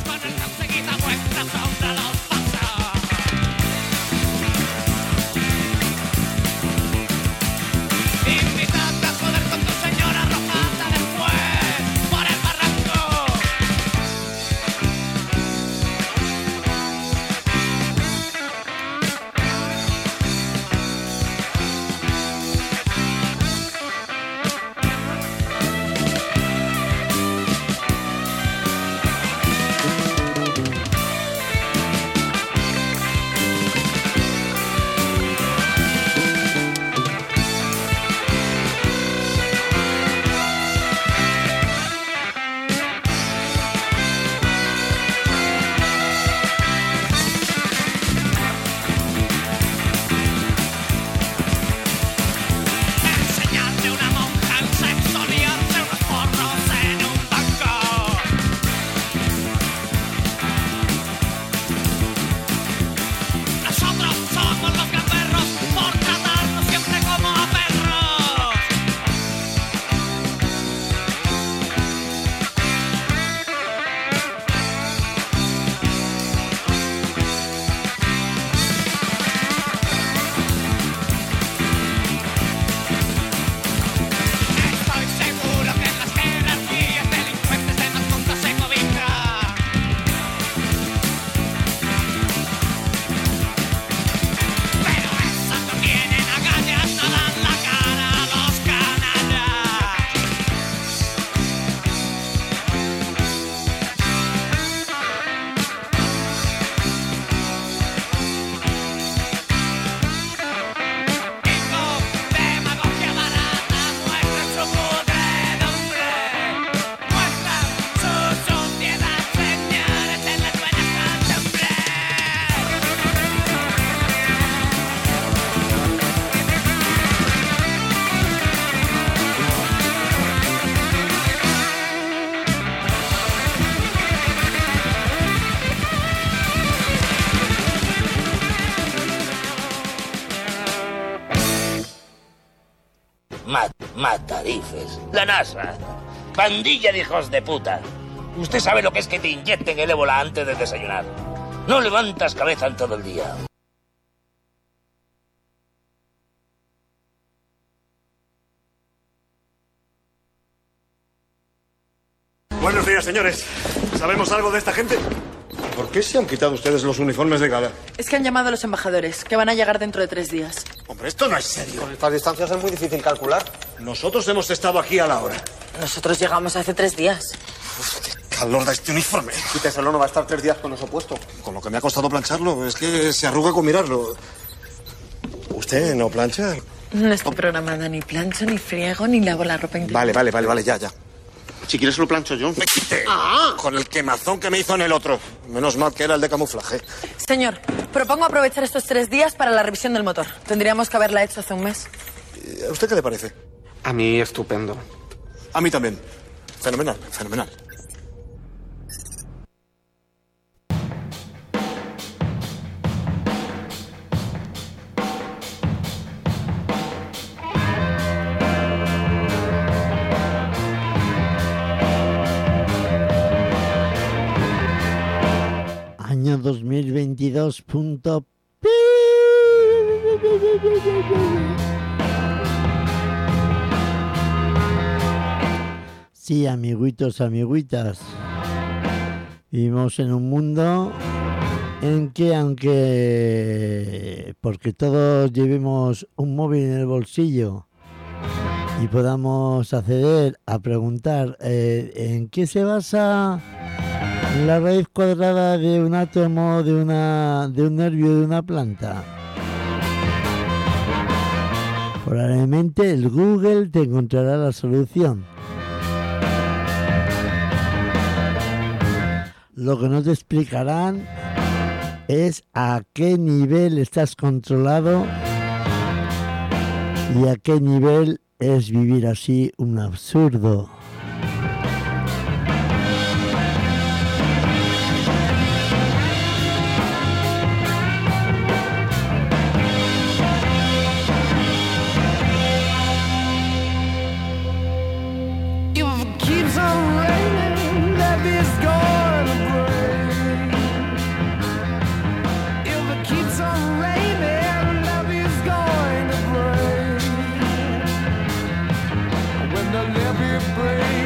Matarifes, la NASA, pandilla de hijos de puta. Usted sabe lo que es que te inyecten el ébola antes de desayunar. No levantas cabeza en todo el día. Buenos días, señores. ¿Sabemos algo de esta gente? ¿Por qué se han quitado ustedes los uniformes de gala? Es que han llamado a los embajadores, que van a llegar dentro de tres días. Hombre, esto no es serio. Con estas distancias es muy difícil calcular. Nosotros hemos estado aquí a la hora. Nosotros llegamos hace tres días. Uf, qué calor da este uniforme. Quíteselo, no va a estar tres días con eso puesto. Con lo que me ha costado plancharlo, es que se arruga con mirarlo. ¿Usted no plancha? No estoy programada, ni plancho, ni friego, ni lavo la ropa interior. Vale, vale, vale, vale, ya, ya. Si quieres lo plancho yo. ¡Me quité! ¡Ah! Con el quemazón que me hizo en el otro. Menos mal que era el de camuflaje. Señor, propongo aprovechar estos tres días para la revisión del motor. Tendríamos que haberla hecho hace un mes. ¿A usted qué le parece? A mí estupendo. A mí también. Fenomenal, fenomenal. Año dos mil punto pi. Sí, amiguitos, amiguitas, vivimos en un mundo en que, aunque porque todos llevemos un móvil en el bolsillo y podamos acceder a preguntar eh, en qué se basa la raíz cuadrada de un átomo, de una de un nervio de una planta, probablemente el Google te encontrará la solución. Lo que no te explicarán es a qué nivel estás controlado y a qué nivel es vivir así un absurdo. Break.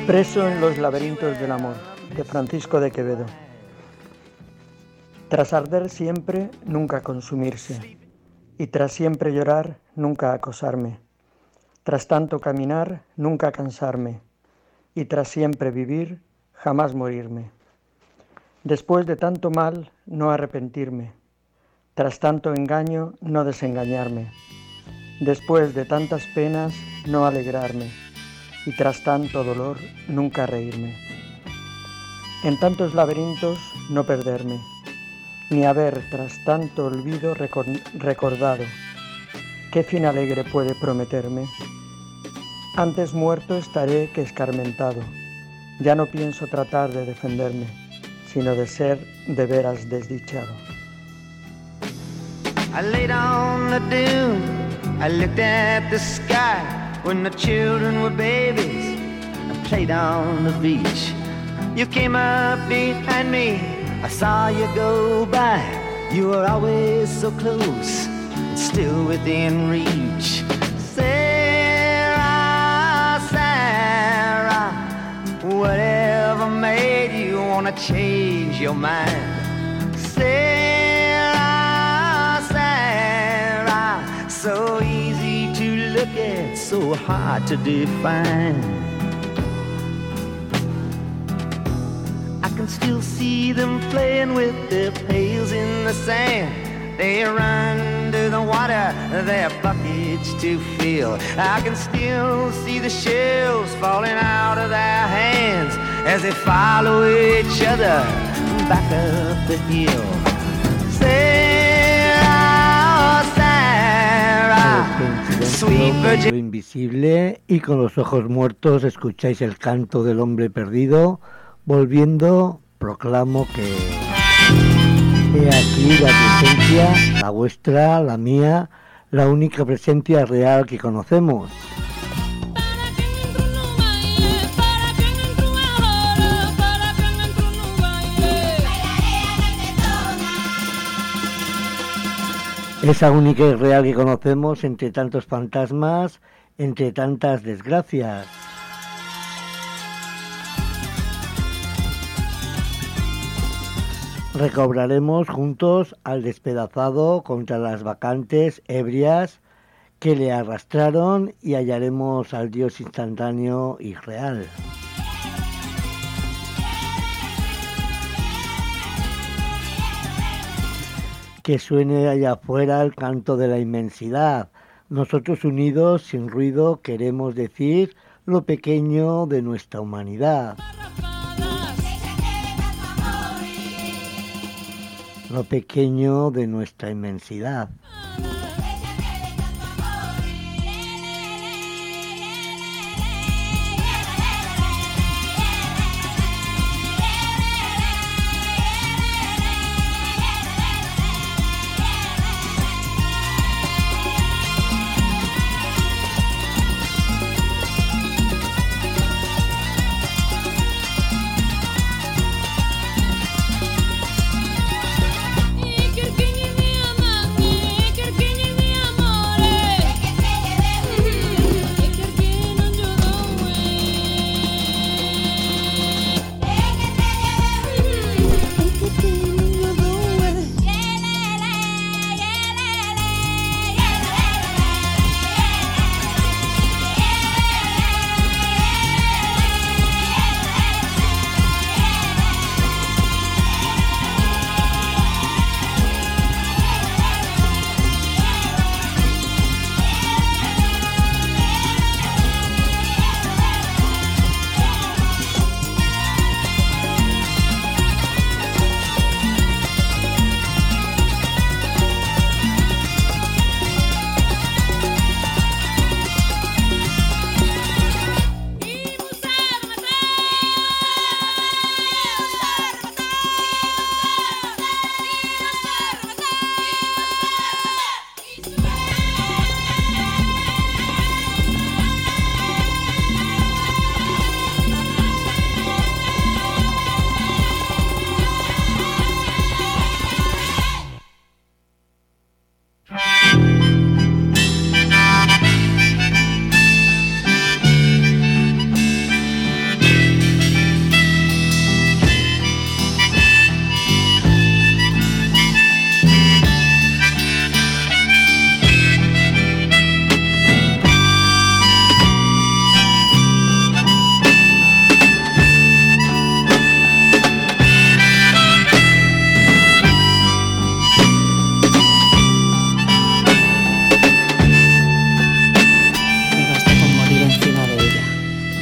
Preso en los laberintos del amor, de Francisco de Quevedo. Tras arder siempre, nunca consumirse, y tras siempre llorar, nunca acosarme, tras tanto caminar, nunca cansarme, y tras siempre vivir, jamás morirme. Después de tanto mal, no arrepentirme, tras tanto engaño, no desengañarme, después de tantas penas, no alegrarme, y tras tanto dolor, nunca reírme. En tantos laberintos, no perderme, ni haber tras tanto olvido recor- recordado. ¿Qué fin alegre puede prometerme? Antes muerto estaré que escarmentado. Ya no pienso tratar de defenderme, sino de ser de veras desdichado. I laid on the dune, I looked at the sky when the children were babies. I played on the beach. You came up behind me, I saw you go by. You were always so close, and still within reach. Sarah, Sarah, whatever made you wanna change your mind? Sarah, Sarah, so easy to look at, so hard to define. I can still see them playing with their pails in the sand. They run to the water, their buckets to fill. I can still see the shells falling out of their hands as they follow each other back up the hill. Sarah, Sarah, sweet virgin. Lo invisible, y con los ojos muertos escucháis el canto del hombre perdido. Volviendo, proclamo que he aquí la presencia, la vuestra, la mía, la única presencia real que conocemos. Esa única y real que conocemos entre tantos fantasmas, entre tantas desgracias. Recobraremos juntos al despedazado contra las bacantes ebrias que le arrastraron y hallaremos al Dios instantáneo y real. Que suene allá afuera el canto de la inmensidad. Nosotros unidos, sin ruido, queremos decir lo pequeño de nuestra humanidad. Lo pequeño de nuestra inmensidad. Kirkini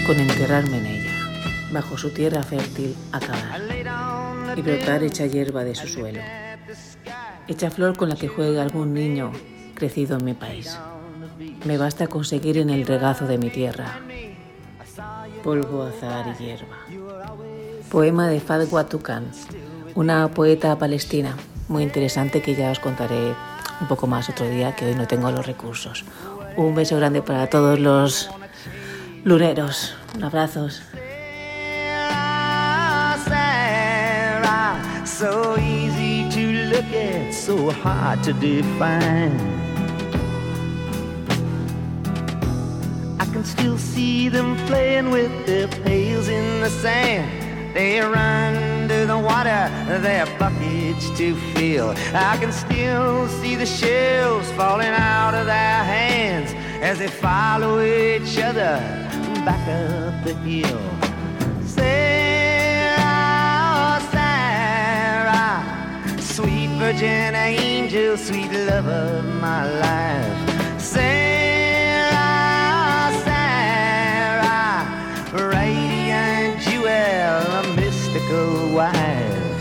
con enterrarme en ella, bajo su tierra fértil acabar, y brotar hecha hierba de su suelo, hecha flor con la que juega algún niño crecido en mi país. Me basta conseguir en el regazo de mi tierra polvo, azahar y hierba. Poema de Fadwa Tukan, una poeta palestina muy interesante que ya os contaré un poco más otro día, que hoy no tengo los recursos. Un beso grande para todos los luneros. Un abrazo. So easy to look at, so hard to define. I can still see them playing with their pails in the sand. They run to the water, their buckets to fill. I can still see the shells falling out of their hands as they follow each other back up the hill. Sarah, Sarah, sweet virgin angel, sweet love of my life. Sarah, Sarah, radiant jewel, a mystical wife.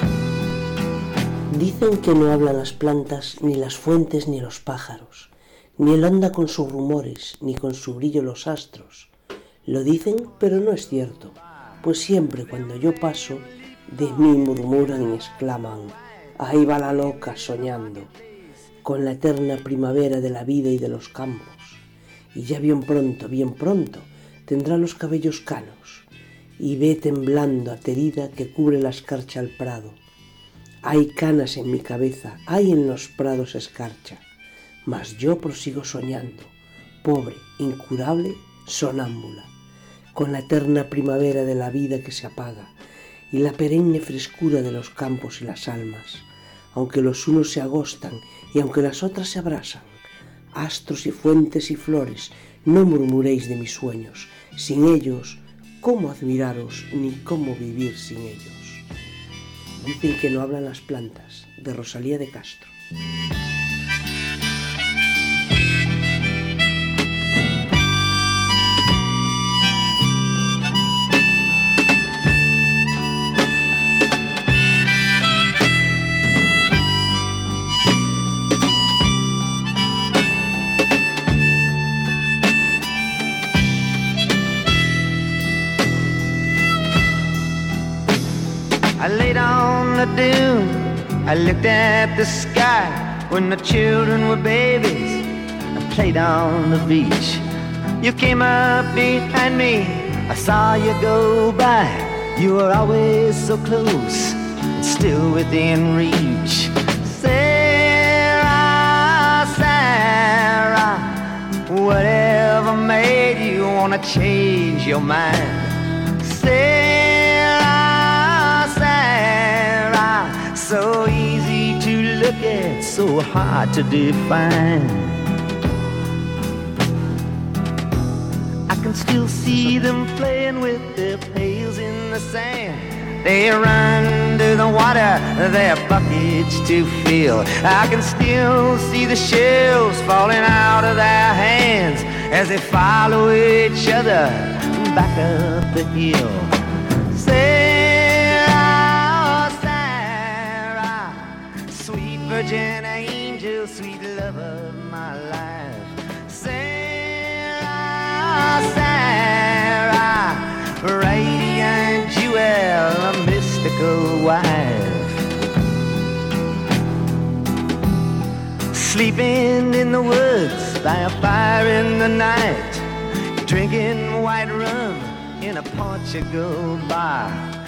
Dicen que no hablan las plantas, ni las fuentes, ni los pájaros, ni el onda con sus rumores, ni con su brillo los astros. Lo dicen, pero no es cierto, pues siempre cuando yo paso, de mí murmuran y exclaman: ahí va la loca soñando, con la eterna primavera de la vida y de los campos. Y ya bien pronto, bien pronto, tendrá los cabellos canos, y ve temblando aterida que cubre la escarcha al prado. Hay canas en mi cabeza, hay en los prados escarcha, mas yo prosigo soñando, pobre, incurable, sonámbula, con la eterna primavera de la vida que se apaga y la perenne frescura de los campos y las almas, aunque los unos se agostan y aunque las otras se abrasan. Astros y fuentes y flores, no murmuréis de mis sueños, sin ellos, ¿cómo admiraros ni cómo vivir sin ellos? Dicen que no hablan las plantas, de Rosalía de Castro. I laid on the dune, I looked at the sky when the children were babies. I played on the beach. You came up behind me, I saw you go by. You were always so close, still within reach. Sarah, Sarah, whatever made you wanna change your mind? Sarah, Sarah, so easy to look at, so hard to define. I can still see them playing with their pails in the sand. They run to the water, their buckets to fill. I can still see the shells falling out of their hands as they follow each other back up the hill. Sarah, Sarah, sweet virgin angel, sweet love of my life. Sarah, Sarah, radiant jewel, a mystical wife. Sleeping in the woods by a fire in the night, drinking white rum in a Portugal bar.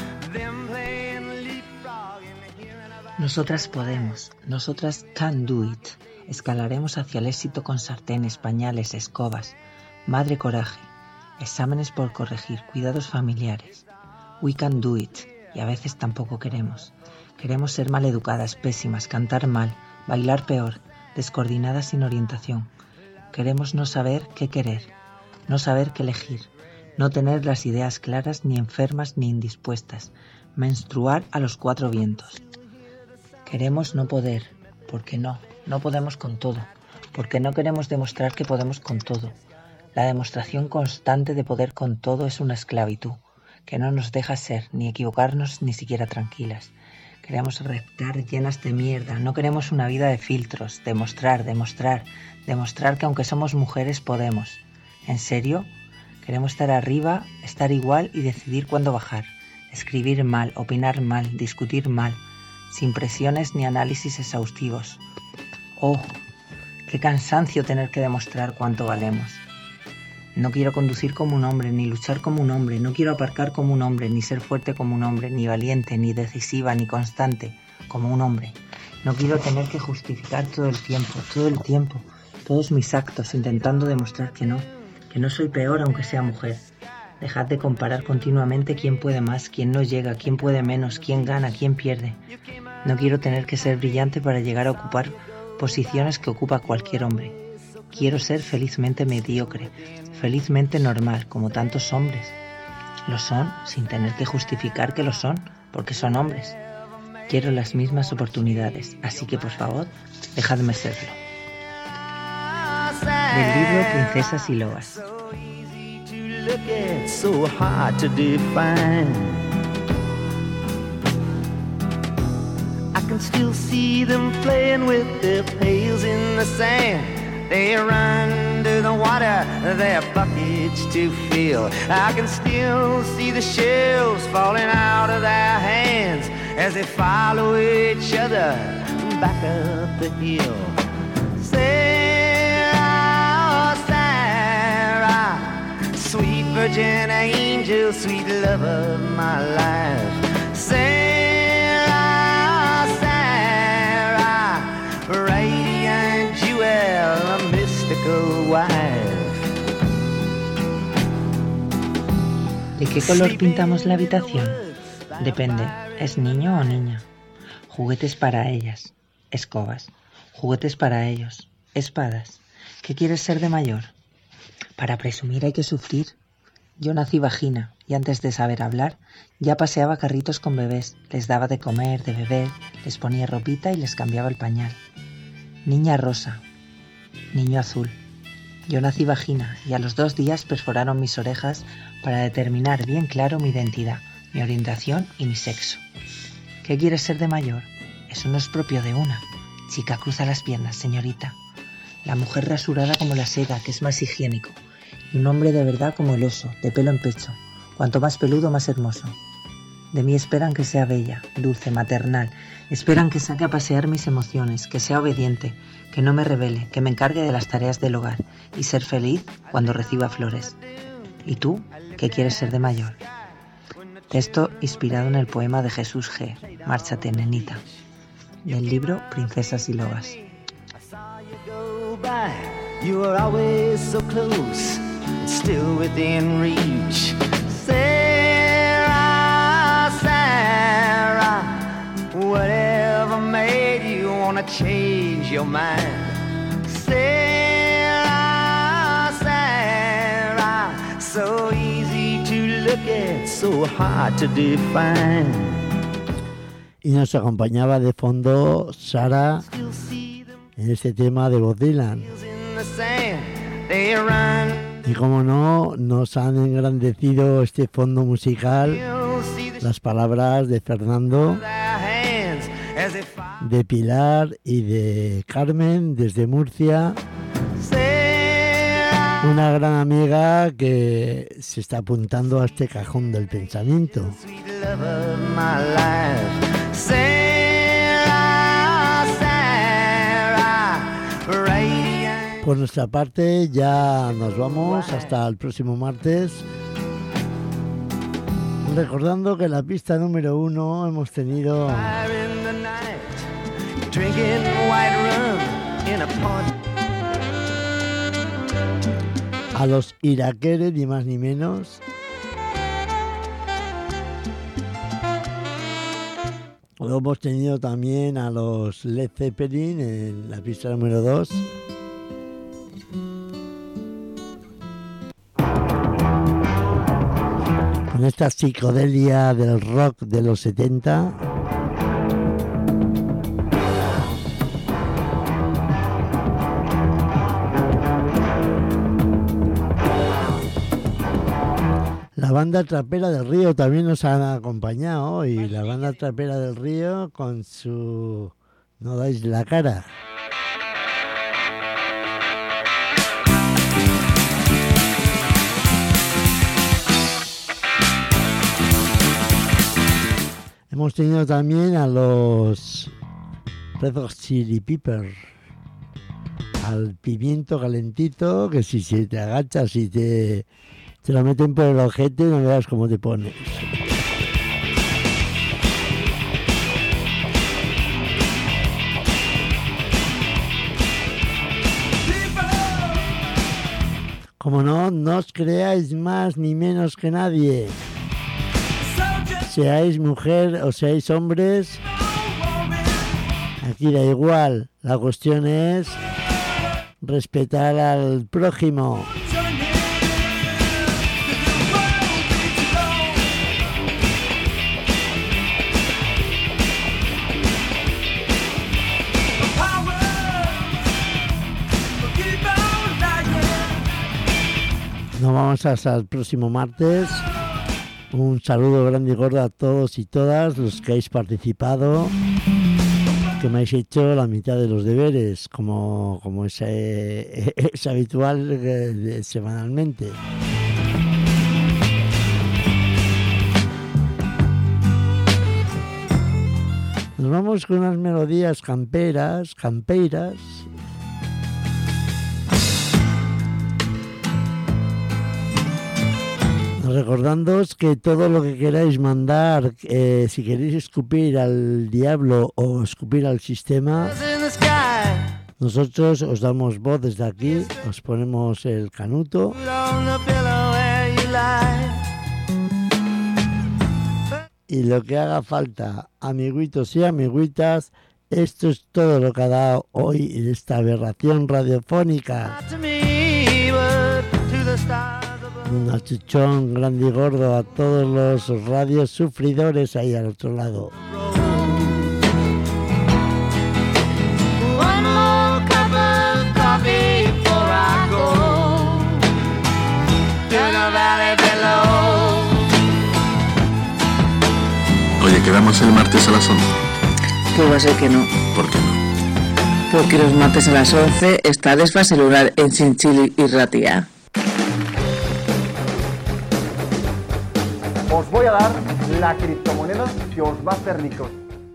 Nosotras podemos, nosotras can do it. Escalaremos hacia el éxito con sartenes, pañales, escobas. Madre coraje, exámenes por corregir, cuidados familiares. We can do it, y a veces tampoco queremos. Queremos ser maleducadas, pésimas, cantar mal, bailar peor, descoordinadas sin orientación. Queremos no saber qué querer, no saber qué elegir, no tener las ideas claras, ni enfermas ni indispuestas, menstruar a los cuatro vientos. Queremos no poder, porque no, no podemos con todo, porque no queremos demostrar que podemos con todo. La demostración constante de poder con todo es una esclavitud que no nos deja ser, ni equivocarnos, ni siquiera tranquilas. Queremos reptar llenas de mierda, no queremos una vida de filtros, demostrar, demostrar, demostrar que aunque somos mujeres podemos. ¿En serio? Queremos estar arriba, estar igual y decidir cuándo bajar. Escribir mal, opinar mal, discutir mal, sin presiones ni análisis exhaustivos. ¡Oh! ¡Qué cansancio tener que demostrar cuánto valemos! No quiero conducir como un hombre, ni luchar como un hombre, no quiero aparcar como un hombre, ni ser fuerte como un hombre, ni valiente, ni decisiva, ni constante como un hombre. No quiero tener que justificar todo el tiempo, todo el tiempo, todos mis actos, intentando demostrar que no, que no soy peor aunque sea mujer. Dejad de comparar continuamente quién puede más, quién no llega, quién puede menos, quién gana, quién pierde. No quiero tener que ser brillante para llegar a ocupar posiciones que ocupa cualquier hombre. Quiero ser felizmente mediocre, felizmente normal, como tantos hombres. Lo son sin tener que justificar que lo son, porque son hombres. Quiero las mismas oportunidades, así que por favor, dejadme serlo. Del libro Princesas y Lobas. I can still see them playing with their pails in the sand. They run to the water, their buckets to fill. I can still see the shells falling out of their hands as they follow each other back up the hill. Sarah, Sarah, sweet virgin angel, sweet love of my life. Sarah, Sarah, radiant jewel, a mystical wife. ¿De qué color pintamos la habitación? Depende, ¿es niño o niña? Juguetes para ellas, escobas. Juguetes para ellos, espadas. ¿Qué quieres ser de mayor? Para presumir hay que sufrir. Yo nací vagina y antes de saber hablar ya paseaba carritos con bebés, les daba de comer, de beber, les ponía ropita y les cambiaba el pañal. Niña rosa, niño azul. Yo nací vagina y a los dos días perforaron mis orejas para determinar bien claro mi identidad, mi orientación y mi sexo. ¿Qué quieres ser de mayor? Eso no es propio de una. Chica, cruza las piernas, señorita. La mujer rasurada como la seda, que es más higiénico. Y un hombre de verdad como el oso, de pelo en pecho. Cuanto más peludo, más hermoso. De mí esperan que sea bella, dulce, maternal. Esperan que saque a pasear mis emociones, que sea obediente, que no me rebele, que me encargue de las tareas del hogar y ser feliz cuando reciba flores. ¿Y tú? ¿Qué quieres ser de mayor? Texto inspirado en el poema de Jesús G. Márchate, nenita, del libro Princesas y Lobas. You were always so close, still within reach. Sarah, Sarah, whatever made you wanna change your mind? Sarah, Sarah, so easy to look at, so hard to define. Y nos acompañaba de fondo Sara en este tema de Bob Dylan. Y como no, nos han engrandecido este fondo musical las palabras de Fernando, de Pilar y de Carmen desde Murcia, una gran amiga que se está apuntando a este cajón del pensamiento. Por nuestra parte ya nos vamos hasta el próximo martes, recordando que en la pista número uno hemos tenido a los Irakere, ni más ni menos. Luego hemos tenido también a los Led Zeppelin en la pista número dos. Con esta psicodelia del rock de los setenta. La banda Trapera del Río también nos ha acompañado hoy. La banda Trapera del Río con su No dais la cara. Hemos tenido también a los Red Hot Chili Peppers, al pimiento calentito, que si, si te agachas y te, te lo meten por el ojete, no veas cómo te pones. Como no, no os creáis más ni menos que nadie. Seáis mujer o seáis hombres, aquí da igual. La cuestión es respetar al prójimo. Nos vamos hasta el próximo martes. Un saludo grande y gordo a todos y todas los que habéis participado, que me habéis hecho la mitad de los deberes, como, como es, eh, es habitual eh, semanalmente. Nos vamos con unas melodías camperas, campeiras. Recordándoos que todo lo que queráis mandar, eh, si queréis escupir al diablo o escupir al sistema, nosotros os damos voz desde aquí, os ponemos el canuto. Y lo que haga falta, amiguitos y amiguitas, esto es todo lo que ha dado hoy en esta aberración radiofónica. Un achuchón grande y gordo a todos los radios sufridores ahí al otro lado. Oye, ¿quedamos el martes a las once? Pues va a ser que no. ¿Por qué no? Porque los martes a las once está Desfase Lunar en Chinchil y Ratia. Os voy a dar la criptomoneda que os va a hacer ricos.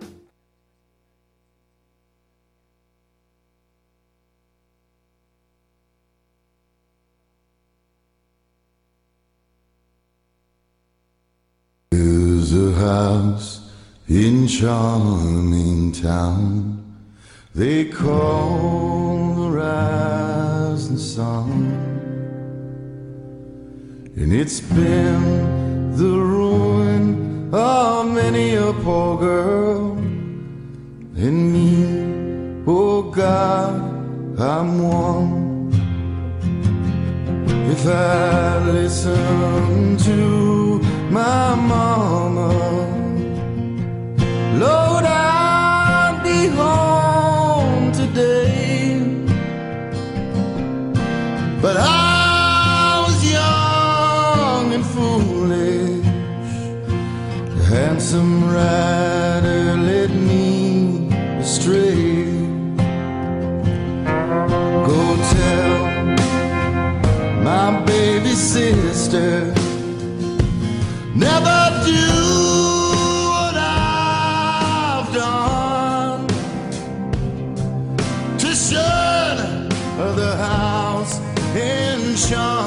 There's a house in charming town they call the rising sun, and it's been the ruin of many a poor girl, and me, oh God, I'm one. If I listen to my mama, Lord, I'd be home today, but I was young and foolish. The handsome rider led me astray. Go tell my baby sister, never do what I've done to shun the house in charm.